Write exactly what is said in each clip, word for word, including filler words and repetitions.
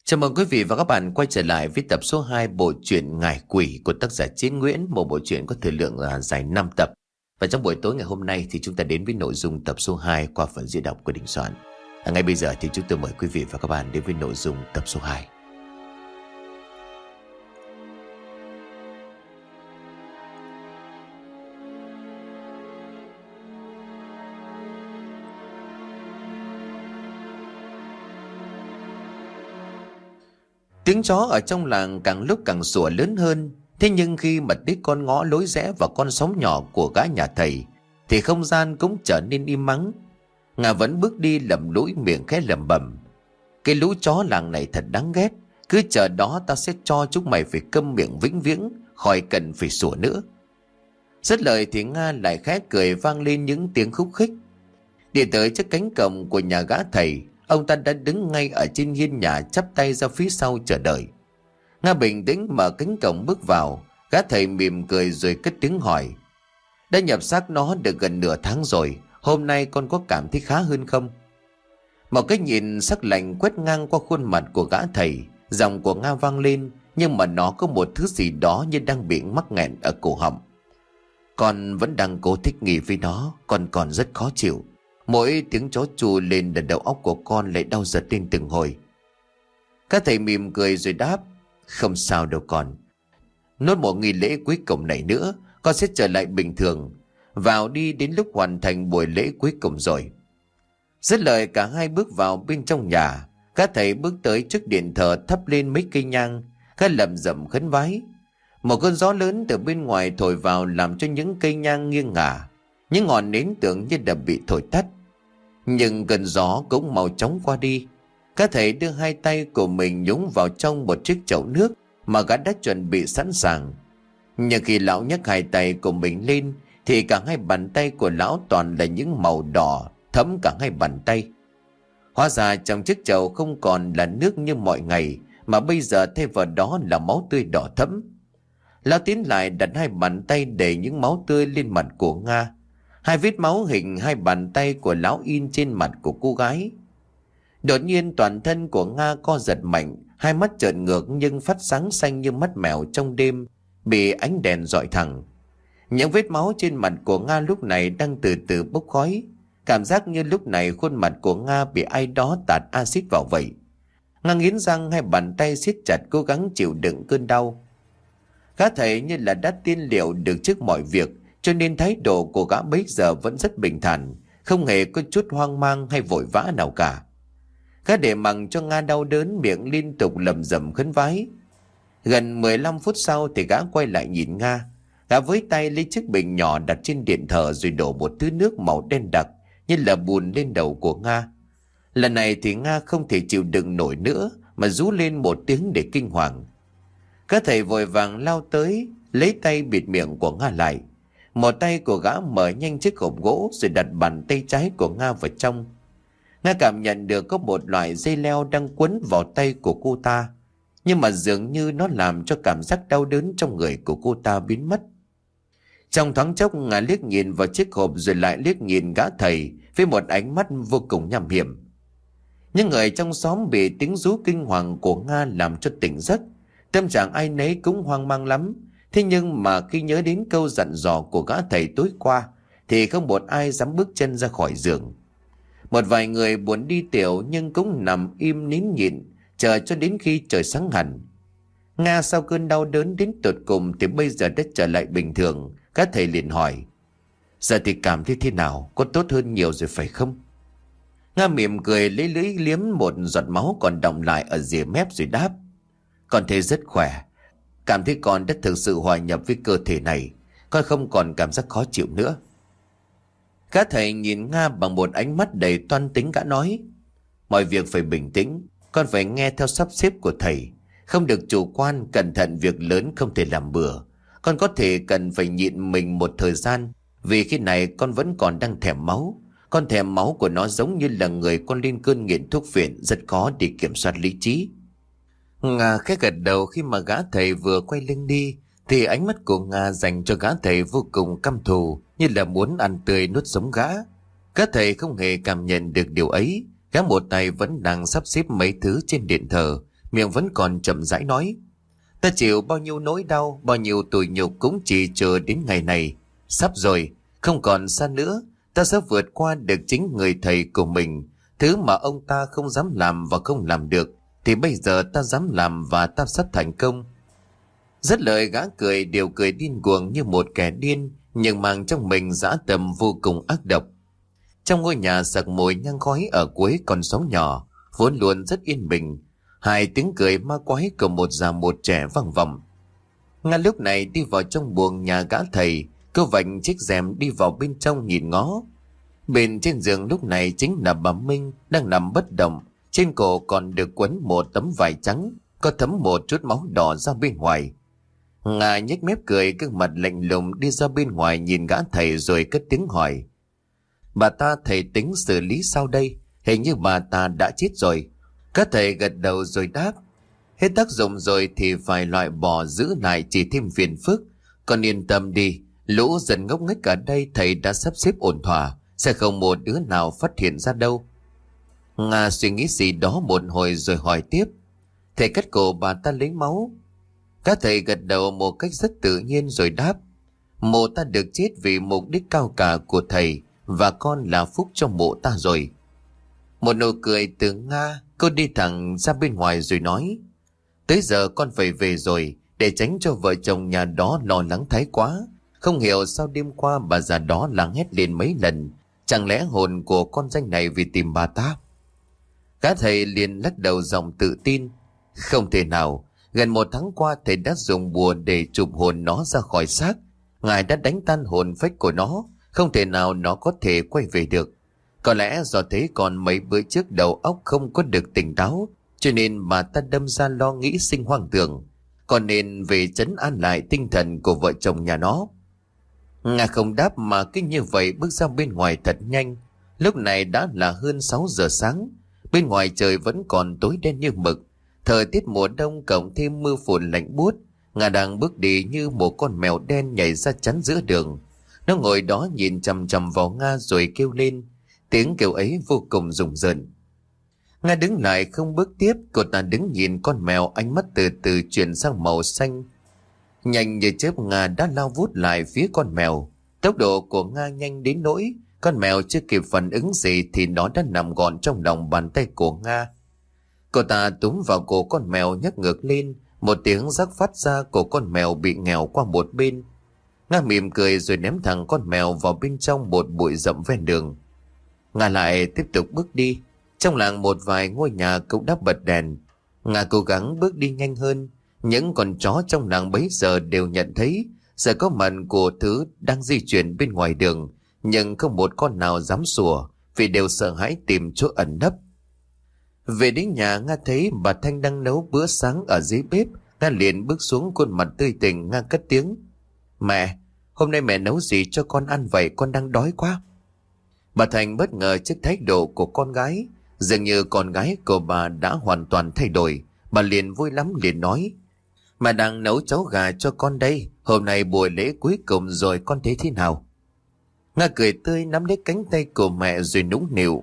Chào mừng quý vị và các bạn quay trở lại với tập số hai bộ truyện Ngải Quỷ của tác giả Chiến Nguyễn, một bộ truyện có thời lượng là dài năm tập. Và trong buổi tối ngày hôm nay thì chúng ta đến với nội dung tập số hai qua phần diễn đọc của Đình Soạn. À, ngay bây giờ thì chúng tôi mời quý vị và các bạn đến với nội dung tập số hai. Tiếng chó ở trong làng càng lúc càng sủa lớn hơn. Thế nhưng khi mà tới con ngõ lối rẽ và con sóng nhỏ của gã nhà thầy thì không gian cũng trở nên im mắng. Ngà vẫn bước đi lầm lũi miệng khẽ lẩm bẩm: cái lũ chó làng này thật đáng ghét. Cứ chờ đó ta sẽ cho chúng mày phải câm miệng vĩnh viễn, khỏi cần phải sủa nữa. Dứt lời thì Nga lại khẽ cười vang lên những tiếng khúc khích. Đi tới trước cánh cổng của nhà gã thầy, ông ta đã đứng ngay ở trên hiên nhà chắp tay ra phía sau chờ đợi. Nga bình tĩnh mở cánh cổng bước vào. Gã thầy mỉm cười rồi cất tiếng hỏi: đã nhập xác nó được gần nửa tháng rồi, hôm nay con có cảm thấy khá hơn không? Một cái nhìn sắc lạnh quét ngang qua khuôn mặt của gã thầy. Giọng của Nga vang lên, nhưng mà nó có một thứ gì đó như đang bị mắc nghẹn ở cổ họng. Con vẫn đang cố thích nghi với nó, con còn rất khó chịu. Mỗi tiếng chó chù lên đần đầu óc của con lại đau giật lên từng hồi. Các thầy mỉm cười rồi đáp: không sao đâu con. Nốt một nghi lễ cuối cùng này nữa, con sẽ trở lại bình thường. Vào đi, đến lúc hoàn thành buổi lễ cuối cùng rồi. Dứt lời cả hai bước vào bên trong nhà. Các thầy bước tới trước điện thờ thắp lên mấy cây nhang. Các lẩm rẩm khấn vái. Một cơn gió lớn từ bên ngoài thổi vào làm cho những cây nhang nghiêng ngả. Những ngọn nến tưởng như đã bị thổi tắt. Nhưng cơn gió cũng mau chóng qua đi. Các thầy đưa hai tay của mình nhúng vào trong một chiếc chậu nước mà gã đã chuẩn bị sẵn sàng. Nhưng khi lão nhấc hai tay của mình lên thì cả hai bàn tay của lão toàn là những màu đỏ thấm cả hai bàn tay. Hóa ra trong chiếc chậu không còn là nước như mọi ngày, mà bây giờ thay vào đó là máu tươi đỏ thẫm. Lão tiến lại đặt hai bàn tay để những máu tươi lên mặt của Nga. Hai vết máu hình hai bàn tay của lão in trên mặt của cô gái. Đột nhiên toàn thân của Nga co giật mạnh, hai mắt trợn ngược nhưng phát sáng xanh như mắt mèo trong đêm bị ánh đèn rọi thẳng. Những vết máu trên mặt của Nga lúc này đang từ từ bốc khói. Cảm giác như lúc này khuôn mặt của Nga bị ai đó tạt axit vào vậy. Nga nghiến răng, hai bàn tay siết chặt cố gắng chịu đựng cơn đau. Gã thầy như là đã tiên liệu được trước mọi việc, cho nên thái độ của gã bấy giờ vẫn rất bình thản, không hề có chút hoang mang hay vội vã nào cả. Gã để mặc cho Nga đau đớn, miệng liên tục lẩm rẩm khấn vái. Gần mười lăm phút sau thì gã quay lại nhìn Nga. Gã với tay lấy chiếc bình nhỏ đặt trên điện thờ rồi đổ một thứ nước màu đen đặc như là bùn lên đầu của Nga. Lần này thì Nga không thể chịu đựng nổi nữa mà rú lên một tiếng để kinh hoàng. Các thầy vội vàng lao tới lấy tay bịt miệng của Nga lại. Một tay của gã mở nhanh chiếc hộp gỗ rồi đặt bàn tay trái của Nga vào trong. Nga cảm nhận được có một loại dây leo đang quấn vào tay của cô ta, nhưng mà dường như nó làm cho cảm giác đau đớn trong người của cô ta biến mất. Trong thoáng chốc, Nga liếc nhìn vào chiếc hộp rồi lại liếc nhìn gã thầy với một ánh mắt vô cùng nham hiểm. Những người trong xóm bị tiếng rú kinh hoàng của Nga làm cho tỉnh giấc. Tâm trạng ai nấy cũng hoang mang lắm. Thế nhưng mà khi nhớ đến câu dặn dò của gã thầy tối qua thì không một ai dám bước chân ra khỏi giường. Một vài người buồn đi tiểu nhưng cũng nằm im nín nhịn, chờ cho đến khi trời sáng hẳn. Nga sau cơn đau đớn đến tột cùng thì bây giờ đã trở lại bình thường. Các thầy liền hỏi: giờ thì cảm thấy thế nào, có tốt hơn nhiều rồi phải không? Nga mỉm cười lấy lưỡi liếm một giọt máu còn đọng lại ở rìa mép rồi đáp: con thấy rất khỏe. Cảm thấy con đã thực sự hòa nhập với cơ thể này, con không còn cảm giác khó chịu nữa. Các thầy nhìn Nga bằng một ánh mắt đầy toan tính. Gã nói: mọi việc phải bình tĩnh, con phải nghe theo sắp xếp của thầy, không được chủ quan, cẩn thận, việc lớn không thể làm bừa. Con có thể cần phải nhịn mình một thời gian, vì khi này con vẫn còn đang thèm máu. Con thèm máu của nó giống như là người con lên cơn nghiện thuốc phiện, rất khó để kiểm soát lý trí. Nga khẽ gật đầu. Khi mà gã thầy vừa quay lưng đi thì ánh mắt của Nga dành cho gã thầy vô cùng căm thù, như là muốn ăn tươi nuốt sống gã. Gã thầy không hề cảm nhận được điều ấy. Gã một tay vẫn đang sắp xếp mấy thứ trên điện thờ miệng vẫn còn chậm rãi nói: Ta chịu bao nhiêu nỗi đau, bao nhiêu tủi nhục cũng chỉ chờ đến ngày này. Sắp rồi, không còn xa nữa, ta sẽ vượt qua được chính người thầy của mình. Thứ mà ông ta không dám làm và không làm được, thì bây giờ ta dám làm và ta sắp thành công. Rất lời gã cười, đều cười điên cuồng như một kẻ điên, nhưng mang trong mình dã tâm vô cùng ác độc. Trong ngôi nhà sặc mùi nhang khói ở cuối con sóng nhỏ, vốn luôn rất yên bình, hai tiếng cười ma quái của một già một trẻ vang vọng. Ngay lúc này đi vào trong buồng nhà gã thầy, cô vạch chiếc rèm đi vào bên trong nhìn ngó. Bên trên giường lúc này chính là bà Minh đang nằm bất động, trên cổ còn được quấn một tấm vải trắng, có thấm một chút máu đỏ ra bên ngoài. Ngà nhếch mép cười, gương mặt lạnh lùng đi ra bên ngoài nhìn gã thầy rồi cất tiếng hỏi: Bà ta thầy tính xử lý sao đây? Hình như bà ta đã chết rồi. Các thầy gật đầu rồi đáp: Hết tác dụng rồi thì phải loại bỏ, giữ lại chỉ thêm phiền phức. Con yên tâm đi, lũ dần ngốc nghếch ở đây thầy đã sắp xếp ổn thỏa, sẽ không một đứa nào phát hiện ra đâu. Nga suy nghĩ gì đó một hồi rồi hỏi tiếp: Thầy cắt cổ bà ta lấy máu? Các thầy gật đầu một cách rất tự nhiên rồi đáp: Mộ ta được chết vì mục đích cao cả của thầy, và con là phúc cho mộ ta rồi. Một nụ cười từ Nga, cô đi thẳng ra bên ngoài rồi nói: Tới giờ con phải về rồi, để tránh cho vợ chồng nhà đó lo lắng thái quá. Không hiểu sao đêm qua bà già đó lắng hét lên mấy lần, chẳng lẽ hồn của con danh này vì tìm bà ta? Gã thầy liền lắc đầu giọng tự tin: Không thể nào, gần một tháng qua thầy đã dùng bùa để chụp hồn nó ra khỏi xác. Ngài đã đánh tan hồn phách của nó, không thể nào nó có thể quay về được. Có lẽ do thế còn mấy bữa trước đầu óc không có được tỉnh táo, cho nên bà ta đâm ra lo nghĩ sinh hoang tưởng, còn nên về trấn an lại tinh thần của vợ chồng nhà nó. Ngà không đáp mà cứ như vậy bước ra bên ngoài thật nhanh. Lúc này đã là hơn sáu giờ sáng, bên ngoài trời vẫn còn tối đen như mực. Thời tiết mùa đông cộng thêm mưa phùn lạnh buốt, Ngà đang bước đi như một con mèo đen nhảy ra chắn giữa đường. Nó ngồi đó nhìn chằm chằm vào Nga rồi kêu lên, tiếng kêu ấy vô cùng rùng rợn. Nga đứng lại không bước tiếp, cô ta đứng nhìn con mèo, ánh mắt từ từ chuyển sang màu xanh. Nhanh như chớp Nga đã lao vút lại phía con mèo. Tốc độ của Nga nhanh đến nỗi con mèo chưa kịp phản ứng gì thì nó đã nằm gọn trong lòng bàn tay của Nga. Cô ta túm vào cổ con mèo nhấc ngược lên, một tiếng rắc phát ra, cổ con mèo bị nghèo qua một bên. Nga mỉm cười rồi ném thẳng con mèo vào bên trong một bụi rậm ven đường. Nga lại tiếp tục bước đi. Trong làng một vài ngôi nhà cũng đã bật đèn. Nga cố gắng bước đi nhanh hơn. Những con chó trong làng bấy giờ đều nhận thấy sự có mặt của thứ đang di chuyển bên ngoài đường, nhưng không một con nào dám sủa vì đều sợ hãi tìm chỗ ẩn nấp. Về đến nhà, Nga thấy bà Thanh đang nấu bữa sáng ở dưới bếp. Nga liền bước xuống, khuôn mặt tươi tỉnh. Nga cất tiếng: Mẹ, hôm nay mẹ nấu gì cho con ăn vậy, con đang đói quá. Bà Thành bất ngờ trước thái độ của con gái. Dường như con gái của bà đã hoàn toàn thay đổi. Bà liền vui lắm liền nói: Mà đang nấu cháo gà cho con đây. Hôm nay buổi lễ cuối cùng rồi, con thấy thế nào? Nga cười tươi nắm lấy cánh tay của mẹ rồi nũng nịu: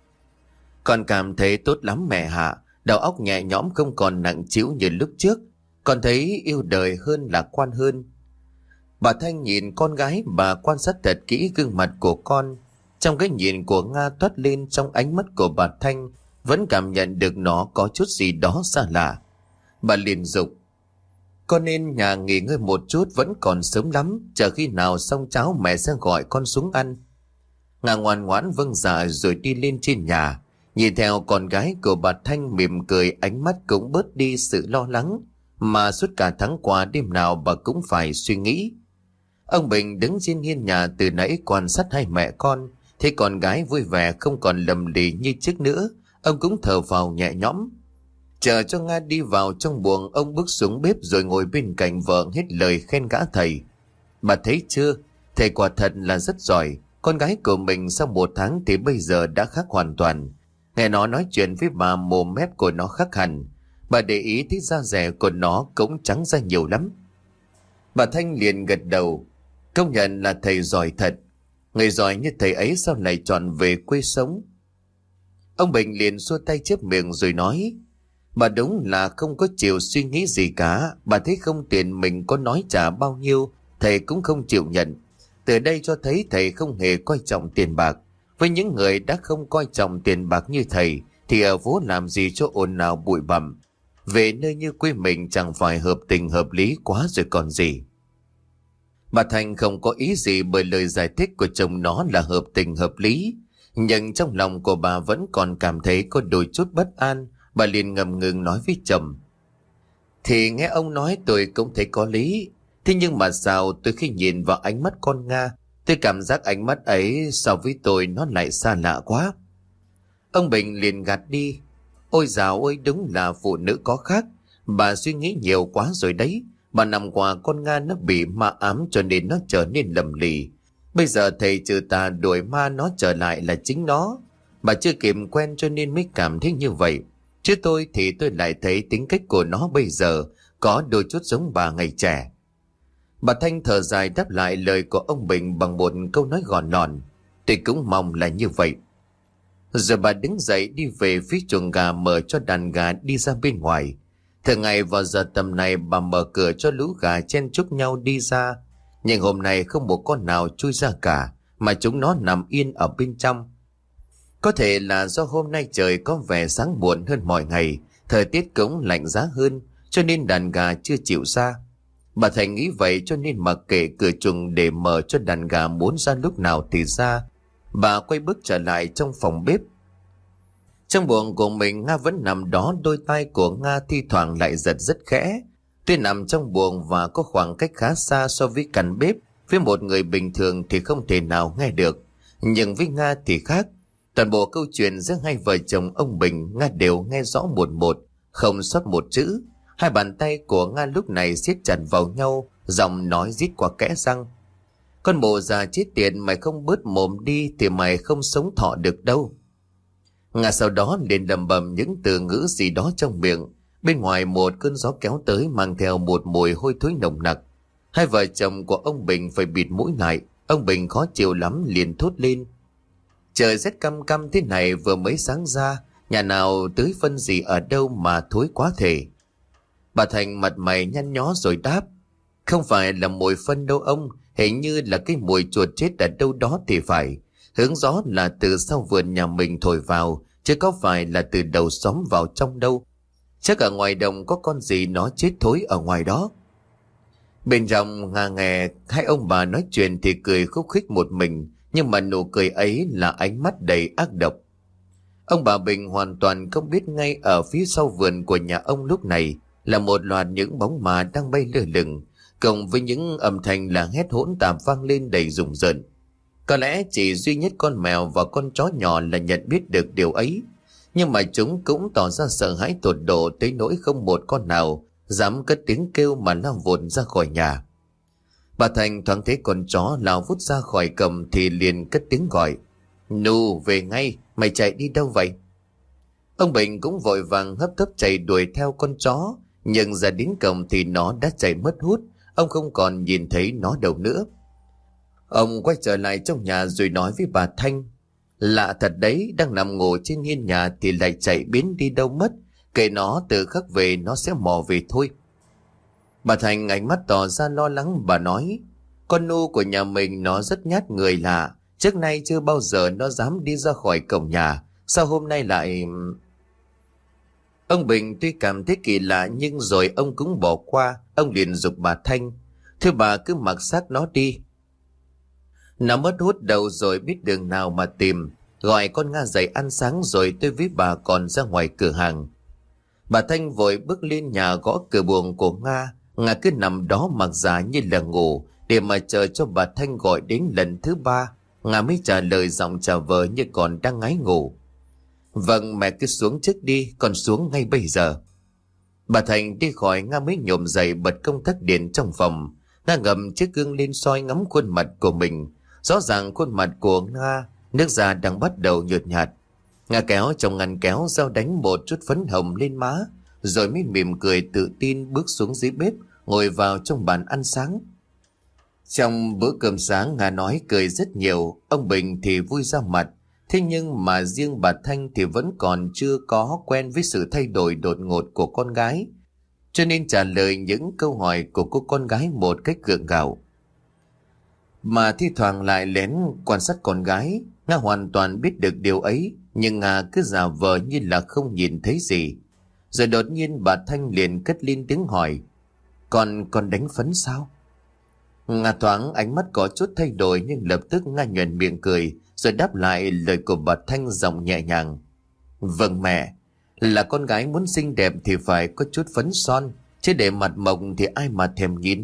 Con cảm thấy tốt lắm mẹ hạ. Đầu óc nhẹ nhõm, không còn nặng trĩu như lúc trước. Con thấy yêu đời hơn, lạc quan hơn. Bà Thanh nhìn con gái, bà quan sát thật kỹ gương mặt của con. Trong cái nhìn của Nga toát lên trong ánh mắt của bà Thanh vẫn cảm nhận được nó có chút gì đó xa lạ. Bà liền dục: Con nên nhà nghỉ ngơi một chút, vẫn còn sớm lắm, chờ khi nào xong cháo mẹ sẽ gọi con xuống ăn. Nga ngoan ngoãn vâng dạ rồi đi lên trên nhà. Nhìn theo con gái của bà Thanh mỉm cười, ánh mắt cũng bớt đi sự lo lắng mà suốt cả tháng qua đêm nào bà cũng phải suy nghĩ. Ông Bình đứng trên hiên nhà từ nãy quan sát hai mẹ con, thấy con gái vui vẻ không còn lầm lì như trước nữa, ông cũng thở phào nhẹ nhõm. Chờ cho Nga đi vào trong buồng, ông bước xuống bếp rồi ngồi bên cạnh vợ hết lời khen gã thầy. Bà thấy chưa, thầy quả thật là rất giỏi. Con gái của mình sau một tháng thì bây giờ đã khác hoàn toàn. Nghe nó nói chuyện với bà, mồm mép của nó khác hẳn. Bà để ý thấy da dẻ của nó cũng trắng ra nhiều lắm. Bà Thanh liền gật đầu, công nhận là thầy giỏi thật. Người giỏi như thầy ấy sao lại chọn về quê sống? Ông Bình liền xua tay chép miệng rồi nói: Bà đúng là không có chịu suy nghĩ gì cả. Bà thấy không tiền mình có nói trả bao nhiêu, thầy cũng không chịu nhận. Từ đây cho thấy thầy không hề coi trọng tiền bạc. Với những người đã không coi trọng tiền bạc như thầy, thì ở phố làm gì cho ồn ào bụi bặm. Về nơi như quê mình chẳng phải hợp tình hợp lý quá rồi còn gì. Bà Thành không có ý gì bởi lời giải thích của chồng nó là hợp tình hợp lý. Nhưng trong lòng của bà vẫn còn cảm thấy có đôi chút bất an. Bà liền ngầm ngừng nói với chồng: Thì nghe ông nói tôi cũng thấy có lý. Thế nhưng mà sao tôi khi nhìn vào ánh mắt con Nga, tôi cảm giác ánh mắt ấy so với tôi nó lại xa lạ quá. Ông Bình liền gạt đi: Ôi dào ơi, đúng là phụ nữ có khác. Bà suy nghĩ nhiều quá rồi đấy. Bà năm qua con Nga nó bị ma ám cho nên nó trở nên lầm lì. Bây giờ thầy trừ tà đuổi ma nó trở lại là chính nó. Bà chưa kịp quen cho nên mới cảm thấy như vậy. Chứ tôi thì tôi lại thấy tính cách của nó bây giờ có đôi chút giống bà ngày trẻ. Bà Thanh thở dài đáp lại lời của ông Bình bằng một câu nói gọn lọn: Tôi cũng mong là như vậy. Rồi bà đứng dậy đi về phía chuồng gà, mở cho đàn gà đi ra bên ngoài. Thường ngày vào giờ tầm này bà mở cửa cho lũ gà chen chúc nhau đi ra. Nhưng hôm nay không một con nào chui ra cả, mà chúng nó nằm yên ở bên trong. Có thể là do hôm nay trời có vẻ sáng muộn hơn mọi ngày, thời tiết cũng lạnh giá hơn, cho nên đàn gà chưa chịu ra. Bà Thành nghĩ vậy cho nên mặc kệ cửa chuồng để mở cho đàn gà muốn ra lúc nào thì ra. Bà quay bước trở lại trong phòng bếp. Trong buồng của mình, Nga vẫn nằm đó, đôi tai của Nga thi thoảng lại giật rất khẽ. Tuy nằm trong buồng và có khoảng cách khá xa so với căn bếp, với một người bình thường thì không thể nào nghe được. Nhưng với Nga thì khác. Toàn bộ câu chuyện giữa hai vợ chồng ông Bình, Nga đều nghe rõ một một, không sót một chữ. Hai bàn tay của Nga lúc này siết chặt vào nhau, giọng nói rít qua kẽ răng: Con bộ già chết tiệt, mày không bớt mồm đi thì mày không sống thọ được đâu. Nga sau đó liền lẩm bẩm những từ ngữ gì đó trong miệng. Bên ngoài một cơn gió kéo tới mang theo một mùi hôi thối nồng nặc. Hai vợ chồng của ông Bình phải bịt mũi lại. Ông Bình khó chịu lắm liền thốt lên: Trời rét căm căm thế này vừa mới sáng ra, nhà nào tưới phân gì ở đâu mà thối quá thể. Bà Thành mặt mày nhăn nhó rồi đáp: Không phải là mùi phân đâu ông, hình như là cái mùi chuột chết ở đâu đó thì phải. Hướng gió là từ sau vườn nhà mình thổi vào, chứ có phải là từ đầu xóm vào trong đâu. Chắc ở ngoài đồng có con gì nó chết thối ở ngoài đó. Bên trong Nga nghe hai ông bà nói chuyện thì cười khúc khích một mình, nhưng mà nụ cười ấy là ánh mắt đầy ác độc. Ông bà Bình hoàn toàn không biết ngay ở phía sau vườn của nhà ông lúc này là một loạt những bóng ma đang bay lơ lửng, cộng với những âm thanh là hét hỗn tạp vang lên đầy rùng rợn. Có lẽ chỉ duy nhất con mèo và con chó nhỏ là nhận biết được điều ấy, nhưng mà chúng cũng tỏ ra sợ hãi tột độ tới nỗi không một con nào dám cất tiếng kêu mà lao vụt ra khỏi nhà. Bà Thành thoáng thấy con chó lao vút ra khỏi cầm thì liền cất tiếng gọi: Nù, về ngay, mày chạy đi đâu vậy? Ông Bình cũng vội vàng hấp tấp chạy đuổi theo con chó, nhưng ra đến cổng thì nó đã chạy mất hút. Ông không còn nhìn thấy nó đâu nữa. Ông quay trở lại trong nhà rồi nói với bà Thanh: Lạ thật đấy, đang nằm ngủ trên hiên nhà thì lại chạy biến đi đâu mất. Kệ nó, từ khắc về nó sẽ mò về thôi. Bà Thành ánh mắt tỏ ra lo lắng. Bà nói: Con nu của nhà mình nó rất nhát người lạ. Trước nay chưa bao giờ nó dám đi ra khỏi cổng nhà. Sao hôm nay lại... Ông Bình tuy cảm thấy kỳ lạ nhưng rồi ông cũng bỏ qua. Ông liền giục bà Thanh: Thưa bà, cứ mặc xác nó đi. Nó mất hút đầu rồi, biết đường nào mà tìm. Gọi con Nga dậy ăn sáng rồi tôi với bà còn ra ngoài cửa hàng. Bà Thanh vội bước lên nhà gõ cửa buồng của Nga. Nga cứ nằm đó mặc giả như là ngủ, để mà chờ cho bà Thanh gọi đến lần thứ ba. Nga mới trả lời giọng trà vờ như còn đang ngái ngủ: Vâng, mẹ cứ xuống trước đi, con xuống ngay bây giờ. Bà Thành đi khỏi, Nga mới nhổm dậy bật công tắc điện trong phòng. Nga ngậm chiếc gương lên soi ngắm khuôn mặt của mình. Rõ ràng khuôn mặt của Nga nước da đang bắt đầu nhợt nhạt. Nga kéo trong ngăn kéo dao đánh một chút phấn hồng lên má, rồi mới mỉm cười tự tin bước xuống dưới bếp, ngồi vào trong bàn ăn sáng. Trong bữa cơm sáng, Nga nói cười rất nhiều. Ông Bình thì vui ra mặt. Thế nhưng mà riêng bà Thanh thì vẫn còn chưa có quen với sự thay đổi đột ngột của con gái, cho nên trả lời những câu hỏi của cô con gái một cách gượng gạo. Mà thi thoảng lại lén quan sát con gái. Nga hoàn toàn biết được điều ấy, nhưng Nga cứ giả vờ như là không nhìn thấy gì. Rồi đột nhiên bà Thanh liền cất lên tiếng hỏi: Con, con đánh phấn sao? Nga thoáng ánh mắt có chút thay đổi, nhưng lập tức Nga nhoẻn miệng cười, rồi đáp lại lời của bà Thanh giọng nhẹ nhàng: Vâng mẹ, là con gái muốn xinh đẹp thì phải có chút phấn son, chứ để mặt mộng thì ai mà thèm nhìn.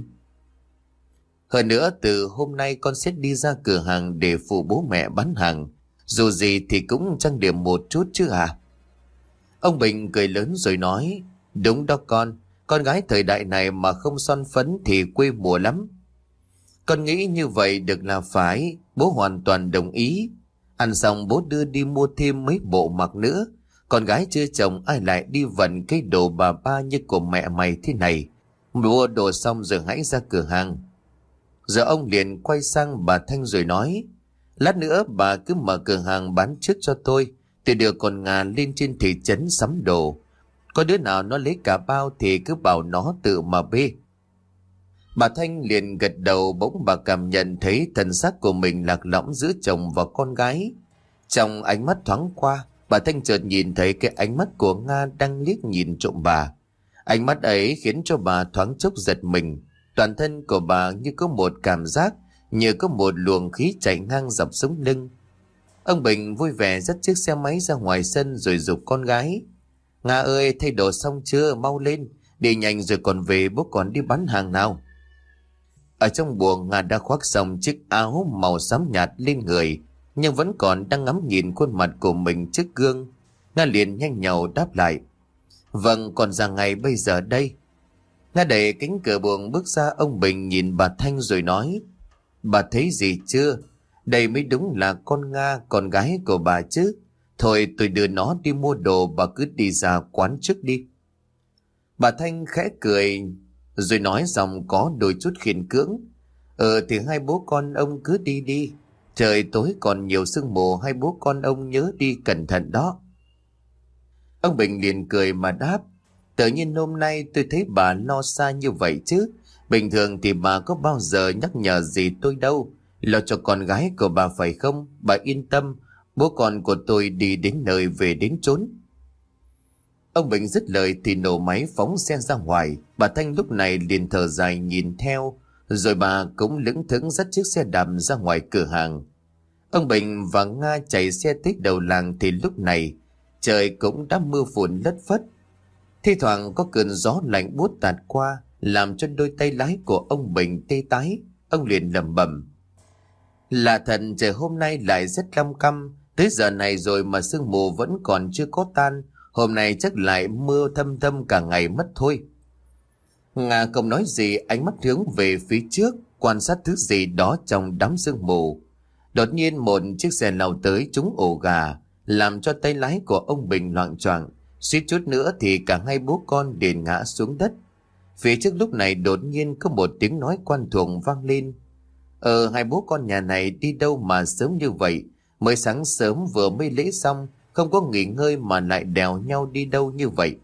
Hơn nữa, từ hôm nay con sẽ đi ra cửa hàng để phụ bố mẹ bán hàng, dù gì thì cũng trang điểm một chút chứ à. Ông Bình cười lớn rồi nói: Đúng đó con, con gái thời đại này mà không son phấn thì quê mùa lắm. Con nghĩ như vậy được là phải, bố hoàn toàn đồng ý. Ăn xong bố đưa đi mua thêm mấy bộ mặc nữa. Con gái chưa chồng ai lại đi vận cái đồ bà ba như của mẹ mày thế này. Mua đồ xong rồi hãy ra cửa hàng. Giờ ông liền quay sang bà Thanh rồi nói: Lát nữa bà cứ mở cửa hàng bán trước cho tôi, thì được còn ngà lên trên thị trấn sắm đồ. Có đứa nào nó lấy cả bao thì cứ bảo nó tự mà bê. Bà Thanh liền gật đầu. Bỗng bà cảm nhận thấy thần sắc của mình lạc lõng giữa chồng và con gái. Trong ánh mắt thoáng qua, bà Thanh chợt nhìn thấy cái ánh mắt của Nga đang liếc nhìn trộm bà. Ánh mắt ấy khiến cho bà thoáng chốc giật mình. Toàn thân của bà như có một cảm giác, như có một luồng khí chạy ngang dọc sống lưng. Ông Bình vui vẻ dắt chiếc xe máy ra ngoài sân rồi giục con gái: Nga ơi, thay đồ xong chưa, mau lên, đi nhanh rồi còn về, bố còn đi bán hàng nào. Ở trong buồng, Nga đã khoác xong chiếc áo màu xám nhạt lên người, nhưng vẫn còn đang ngắm nhìn khuôn mặt của mình trước gương. Nga liền nhanh nhảu đáp lại: Vâng, còn ra ngày bây giờ đây. Nga đẩy cánh cửa buồng bước ra. Ông Bình nhìn bà Thanh rồi nói: Bà thấy gì chưa? Đây mới đúng là con Nga, con gái của bà chứ. Thôi tôi đưa nó đi mua đồ, bà cứ đi ra quán trước đi. Bà Thanh khẽ cười rồi nói giọng có đôi chút khiên cưỡng: Ờ thì hai bố con ông cứ đi đi. Trời tối còn nhiều sương mù, hai bố con ông nhớ đi cẩn thận đó. Ông Bình liền cười mà đáp: Tự nhiên hôm nay tôi thấy bà lo xa như vậy chứ. Bình thường thì bà có bao giờ nhắc nhở gì tôi đâu. Lo cho con gái của bà phải không? Bà yên tâm, bố con của tôi đi đến nơi về đến chốn. Ông Bình dứt lời thì nổ máy phóng xe ra ngoài. Bà Thanh lúc này liền thở dài nhìn theo, rồi bà cũng lững thững dắt chiếc xe đạp ra ngoài cửa hàng. Ông Bình và Nga chạy xe tới đầu làng thì lúc này trời cũng đã mưa phùn lất phất. Thi thoảng có cơn gió lạnh buốt tạt qua, làm cho đôi tay lái của ông Bình tê tái. Ông liền lẩm bẩm: Lạ thật, trời hôm nay lại rất lăm căm. Tới giờ này rồi mà sương mù vẫn còn chưa có tan. Hôm nay chắc lại mưa thâm thâm cả ngày mất thôi. Nga không nói gì, ánh mắt hướng về phía trước, quan sát thứ gì đó trong đám sương mù. Đột nhiên một chiếc xe lao tới trúng ổ gà, làm cho tay lái của ông Bình loạng choạng. Suýt chút nữa thì cả hai bố con đều ngã xuống đất. Phía trước lúc này đột nhiên có một tiếng nói quen thuộc vang lên: Ờ hai bố con nhà này đi đâu mà sớm như vậy? Mới sáng sớm vừa mới lễ xong, không có nghỉ ngơi mà lại đèo nhau đi đâu như vậy?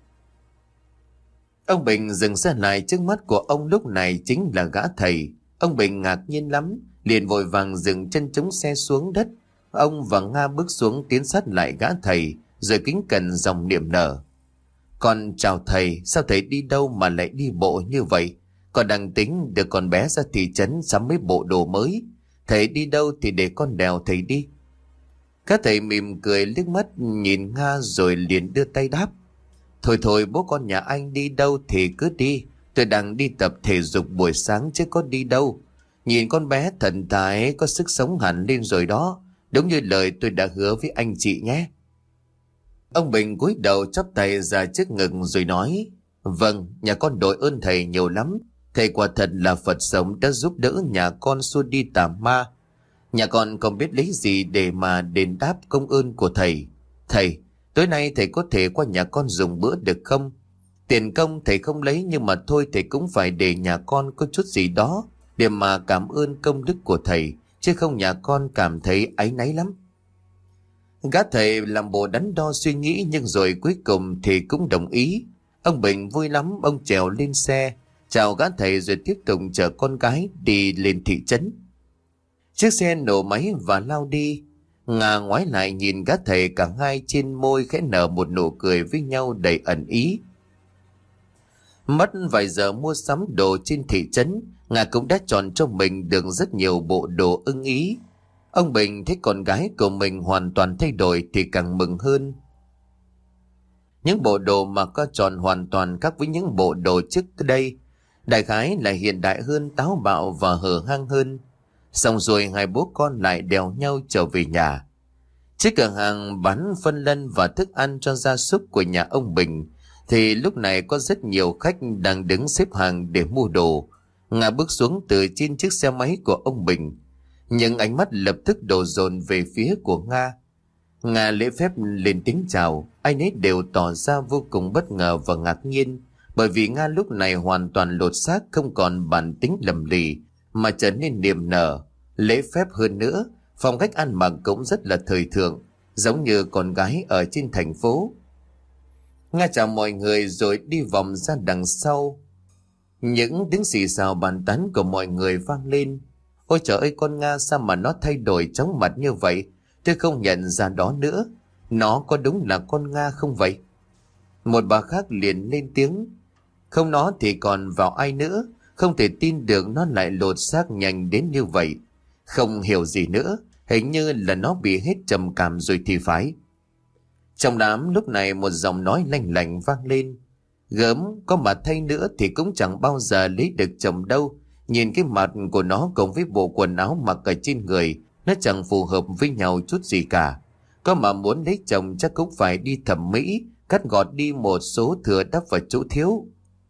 Ông Bình dừng xe lại. Trước mắt của ông lúc này chính là gã thầy. Ông Bình ngạc nhiên lắm, liền vội vàng dừng chân chống xe xuống đất. Ông và Nga bước xuống tiến sát lại gã thầy, rồi kính cẩn dòng niệm nở: Con chào thầy, sao thầy đi đâu mà lại đi bộ như vậy? Con đang tính được con bé ra thị trấn sắm mấy bộ đồ mới. Thầy đi đâu thì để con đèo thầy đi. Các thầy mỉm cười liếc mắt nhìn Nga rồi liền đưa tay đáp: Thôi thôi, bố con nhà anh đi đâu thì cứ đi. Tôi đang đi tập thể dục buổi sáng chứ có đi đâu. Nhìn con bé thần thái có sức sống hẳn lên rồi đó. Đúng như lời tôi đã hứa với anh chị nhé. Ông Bình cúi đầu chắp tay ra trước ngực rồi nói: Vâng, nhà con đội ơn thầy nhiều lắm. Thầy quả thật là Phật sống đã giúp đỡ nhà con xua đi tà ma. Nhà con không biết lấy gì để mà đền đáp công ơn của thầy. Thầy, tối nay thầy có thể qua nhà con dùng bữa được không? Tiền công thầy không lấy, nhưng mà thôi thầy cũng phải để nhà con có chút gì đó để mà cảm ơn công đức của thầy, chứ không nhà con cảm thấy áy náy lắm. Gã thầy làm bộ đắn đo suy nghĩ, nhưng rồi cuối cùng thì cũng đồng ý. Ông Bình vui lắm, ông trèo lên xe chào gã thầy rồi tiếp tục chở con gái đi lên thị trấn. Chiếc xe nổ máy và lao đi. Nga ngoái lại nhìn gã thầy, cả hai trên môi khẽ nở một nụ cười với nhau đầy ẩn ý. Mất vài giờ mua sắm đồ trên thị trấn, Nga cũng đã chọn cho mình được rất nhiều bộ đồ ưng ý. Ông Bình thấy con gái của mình hoàn toàn thay đổi thì càng mừng hơn. Những bộ đồ mà có chọn hoàn toàn khác với những bộ đồ trước đây. Đại khái là hiện đại hơn, táo bạo và hở hang hơn. Xong rồi hai bố con lại đèo nhau trở về nhà. Chiếc cửa hàng bán phân lân và thức ăn cho gia súc của nhà ông Bình thì lúc này có rất nhiều khách đang đứng xếp hàng để mua đồ. Nga bước xuống từ trên chiếc xe máy của ông Bình, nhưng ánh mắt lập tức đổ dồn về phía của Nga. Nga lễ phép lên tiếng chào, ai nấy đều tỏ ra vô cùng bất ngờ và ngạc nhiên, bởi vì Nga lúc này hoàn toàn lột xác, không còn bản tính lầm lì mà trở nên niềm nở, lễ phép hơn nữa. Phong cách ăn mặc cũng rất là thời thượng, giống như con gái ở trên thành phố. Nga chào mọi người rồi đi vòng ra đằng sau. Những tiếng xì xào bàn tán của mọi người vang lên. Ôi trời ơi, con Nga sao mà nó thay đổi chóng mặt như vậy? Tôi không nhận ra đó nữa. Nó có đúng là con Nga không vậy? Một bà khác liền lên tiếng. Không nó thì còn vào ai nữa? Không thể tin được nó lại lột xác nhanh đến như vậy. Không hiểu gì nữa, hình như là nó bị hết trầm cảm rồi thì phải. Trong đám lúc này một giọng nói lanh lảnh vang lên. Gớm, có mà thay nữa thì cũng chẳng bao giờ lấy được chồng đâu. Nhìn cái mặt của nó cùng với bộ quần áo mặc ở trên người, nó chẳng phù hợp với nhau chút gì cả. Có mà muốn lấy chồng chắc cũng phải đi thẩm mỹ, cắt gọt đi một số thừa đắp vào chỗ thiếu.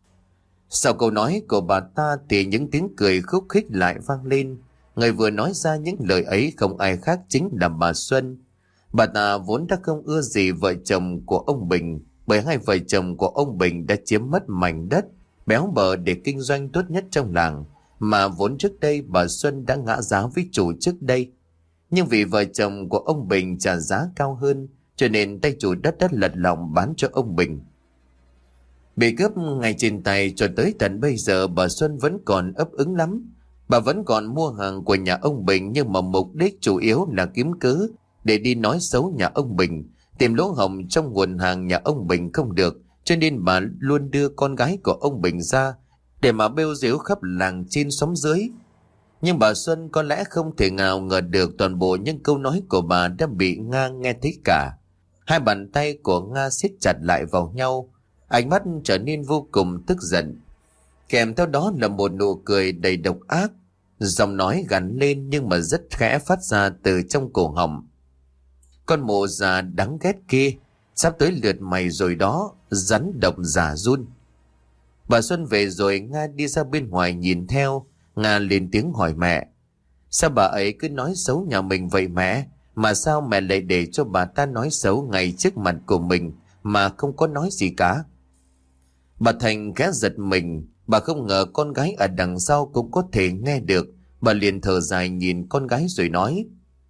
Sau câu nói của bà ta thì những tiếng cười khúc khích lại vang lên. Người vừa nói ra những lời ấy không ai khác chính là bà Xuân. Bà ta vốn đã không ưa gì vợ chồng của ông Bình, bởi hai vợ chồng của ông Bình đã chiếm mất mảnh đất béo bở để kinh doanh tốt nhất trong làng, mà vốn trước đây bà Xuân đã ngã giá với chủ trước đây. Nhưng vì vợ chồng của ông Bình trả giá cao hơn, cho nên tay chủ đất đã lật lọng bán cho ông Bình. Bị cướp ngay trên tay cho tới tận bây giờ, bà Xuân vẫn còn ấp ứng lắm. Bà vẫn còn mua hàng của nhà ông Bình, nhưng mà mục đích chủ yếu là kiếm cớ để đi nói xấu nhà ông Bình, tìm lỗ hổng trong nguồn hàng nhà ông Bình không được, cho nên bà luôn đưa con gái của ông Bình ra để mà bêu dếu khắp làng trên xóm dưới. Nhưng bà Xuân có lẽ không thể nào ngờ được toàn bộ những câu nói của bà đã bị Nga nghe thấy cả. Hai bàn tay của Nga siết chặt lại vào nhau, ánh mắt trở nên vô cùng tức giận. Kèm theo đó là một nụ cười đầy độc ác, giọng nói gằn lên nhưng mà rất khẽ phát ra từ trong cổ họng. Con mụ già đáng ghét kia, sắp tới lượt mày rồi đó, rắn độc giả run. Bà Xuân về rồi, Nga đi ra bên ngoài nhìn theo. Nga lên tiếng hỏi mẹ. Sao bà ấy cứ nói xấu nhà mình vậy mẹ? Mà sao mẹ lại để cho bà ta nói xấu ngay trước mặt của mình mà không có nói gì cả? Bà Thành khẽ giật mình. Bà không ngờ con gái ở đằng sau cũng có thể nghe được. Bà liền thở dài nhìn con gái rồi nói.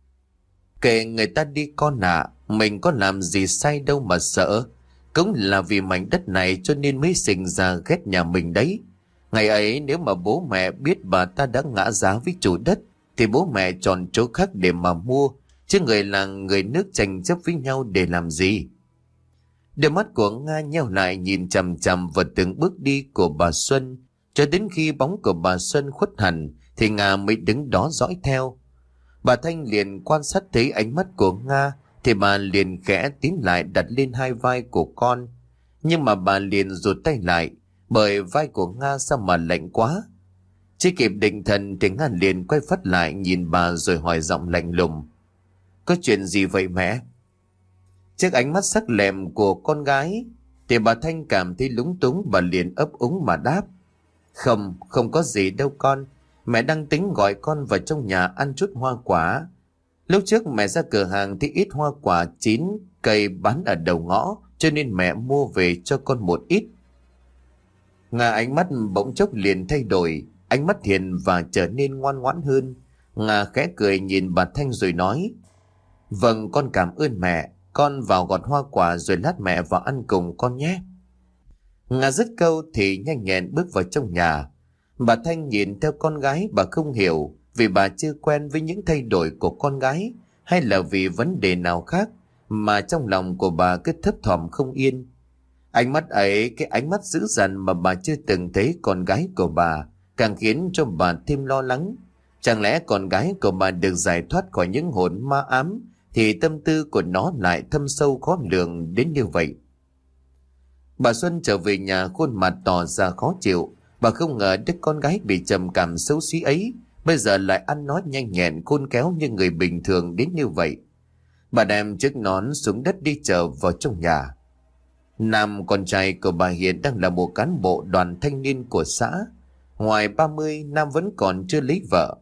Kệ người ta đi con ạ, mình có làm gì sai đâu mà sợ. Cũng là vì mảnh đất này cho nên mới sinh ra ghét nhà mình đấy. Ngày ấy nếu mà bố mẹ biết bà ta đã ngã giá với chủ đất thì bố mẹ chọn chỗ khác để mà mua, chứ người làng người nước tranh chấp với nhau để làm gì. Đôi mắt của Nga nheo lại nhìn chằm chằm vào từng bước đi của bà Xuân, cho đến khi bóng của bà Xuân khuất hẳn thì Nga mới đứng đó dõi theo. Bà Thanh liền quan sát thấy ánh mắt của Nga thì bà liền khẽ tiến lại đặt lên hai vai của con. Nhưng mà bà liền rụt tay lại, bởi vai của Nga sao mà lạnh quá. Chỉ kịp định thần thì Nga liền quay phát lại nhìn bà rồi hỏi giọng lạnh lùng. Có chuyện gì vậy mẹ? Trước ánh mắt sắc lẹm của con gái thì bà Thanh cảm thấy lúng túng, bà liền ấp úng mà đáp. Không, không có gì đâu con. Mẹ đang tính gọi con vào trong nhà ăn chút hoa quả. Lúc trước mẹ ra cửa hàng thì ít hoa quả chín cây bán ở đầu ngõ, cho nên mẹ mua về cho con một ít. Nga ánh mắt bỗng chốc liền thay đổi, ánh mắt hiền và trở nên ngoan ngoãn hơn. Nga khẽ cười nhìn bà Thanh rồi nói. Vâng, con cảm ơn mẹ. Con vào gọt hoa quả rồi lát mẹ vào ăn cùng con nhé. Nga dứt câu thì nhanh nhẹn bước vào trong nhà. Bà Thanh nhìn theo con gái, bà không hiểu vì bà chưa quen với những thay đổi của con gái hay là vì vấn đề nào khác mà trong lòng của bà cứ thấp thỏm không yên. Ánh mắt ấy, cái ánh mắt dữ dằn mà bà chưa từng thấy con gái của bà, càng khiến cho bà thêm lo lắng. Chẳng lẽ con gái của bà được giải thoát khỏi những hồn ma ám thì tâm tư của nó lại thâm sâu khó lường đến như vậy? Bà Xuân trở về nhà khuôn mặt tỏ ra khó chịu. Bà không ngờ đứa con gái bị trầm cảm xấu xí ấy bây giờ lại ăn nói nhanh nhẹn khôn khéo như người bình thường đến như vậy. Bà đem chiếc nón xuống đất đi trở vào trong nhà. Nam, con trai của bà Hiền, đang là một cán bộ đoàn thanh niên của xã. Ngoài ba mươi, Nam vẫn còn chưa lấy vợ.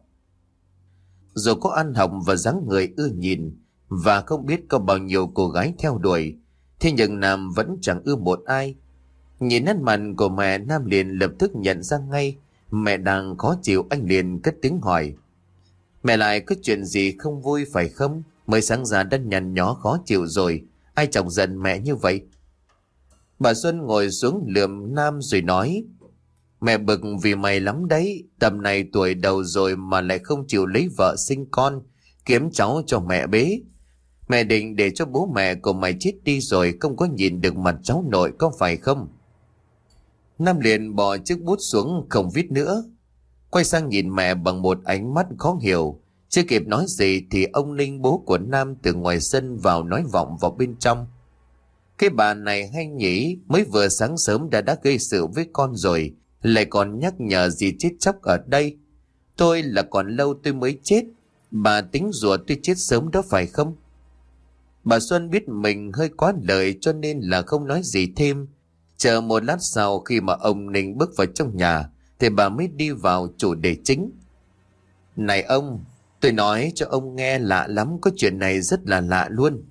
Dù có ăn học và dáng người ưa nhìn và không biết có bao nhiêu cô gái theo đuổi, thế nhưng Nam vẫn chẳng ưa một ai. Nhìn nét mặt của mẹ, Nam liền lập tức nhận ra ngay mẹ đang khó chịu. Anh liền cất tiếng hỏi: Mẹ lại có chuyện gì không vui phải không? Mới sáng ra đã nhằn nhó khó chịu rồi, ai chọc giận mẹ như vậy? Bà Xuân ngồi xuống lườm Nam rồi nói: Mẹ bực vì mày lắm đấy. Tầm này tuổi đầu rồi mà lại không chịu lấy vợ sinh con, kiếm cháu cho mẹ bế. Mẹ định để cho bố mẹ của mày chết đi rồi không có nhìn được mặt cháu nội, có phải không? Nam liền bỏ chiếc bút xuống không viết nữa, quay sang nhìn mẹ bằng một ánh mắt khó hiểu. Chưa kịp nói gì thì ông Ninh, bố của Nam, từ ngoài sân vào nói vọng vào bên trong: Cái bà này hay nhỉ, mới vừa sáng sớm đã đã gây sự với con rồi, lại còn nhắc nhở gì chết chóc ở đây. Tôi là còn lâu tôi mới chết, bà tính rủa tôi chết sớm đó phải không? Bà Xuân biết mình hơi quá lời cho nên là không nói gì thêm. Chờ một lát sau, khi mà ông Ninh bước vào trong nhà thì bà mới đi vào chủ đề chính. Này ông, tôi nói cho ông nghe lạ lắm, có chuyện này rất là lạ luôn.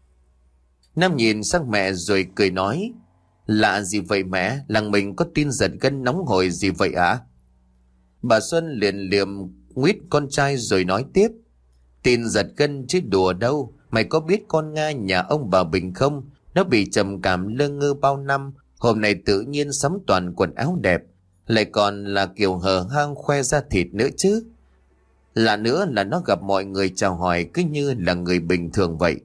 Nam nhìn sang mẹ rồi cười nói: Lạ gì vậy mẹ? Làng mình có tin giật gân nóng hổi gì vậy ạ? À? Bà Xuân liền liềm nguyết con trai rồi nói tiếp: Tin giật gân chứ đùa đâu. Mày có biết con Nga nhà ông bà Bình không? Nó bị trầm cảm lơ ngơ bao năm, hôm nay tự nhiên sắm toàn quần áo đẹp, lại còn là kiểu hờ hang khoe ra thịt nữa chứ. Lạ nữa là nó gặp mọi người chào hỏi cứ như là người bình thường vậy.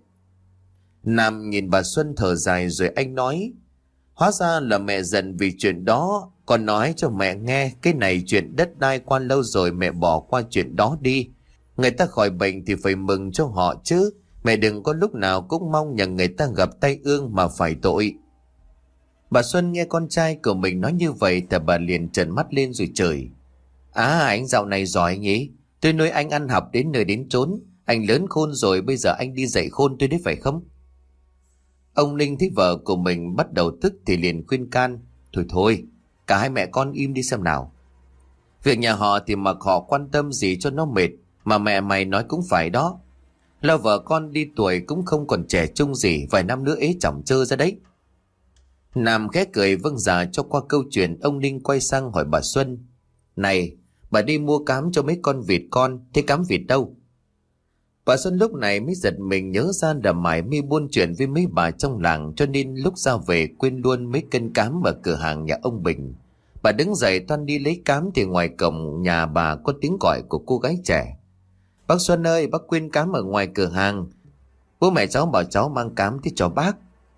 Nam nhìn bà Xuân thở dài rồi anh nói: Hóa ra là mẹ giận vì chuyện đó. Con nói cho mẹ nghe, cái này chuyện đất đai qua lâu rồi, mẹ bỏ qua chuyện đó đi. Người ta khỏi bệnh thì phải mừng cho họ chứ. Mẹ đừng có lúc nào cũng mong nhà người ta gặp tai ương mà phải tội. Bà Xuân nghe con trai của mình nói như vậy thì bà liền trợn mắt lên rồi chửi: À, anh dạo này giỏi nhỉ. Tôi nuôi anh ăn học đến nơi đến chốn, anh lớn khôn rồi, bây giờ anh đi dạy khôn tôi đấy phải không? Ông Ninh thấy vợ của mình bắt đầu tức thì liền khuyên can: Thôi thôi, cả hai mẹ con im đi xem nào. Việc nhà họ thì mặc họ quan tâm gì cho nó mệt, mà mẹ mày nói cũng phải đó. Lo vợ con đi tuổi cũng không còn trẻ trung gì, vài năm nữa ế chỏng chơ ra đấy. Nam khẽ cười vâng dạ cho qua câu chuyện. Ông Ninh quay sang hỏi bà Xuân: Này, bà đi mua cám cho mấy con vịt con, thế cám vịt đâu? Bà Xuân lúc này mới giật mình nhớ ra là mải mê buôn chuyện với mấy bà trong làng, cho nên lúc ra về quên luôn mấy cân cám ở cửa hàng nhà ông Bình. Bà đứng dậy toan đi lấy cám thì ngoài cổng nhà bà có tiếng gọi của cô gái trẻ: Bác Xuân ơi, bác quên cám ở ngoài cửa hàng. Bố mẹ cháu bảo cháu mang cám thì cho bác.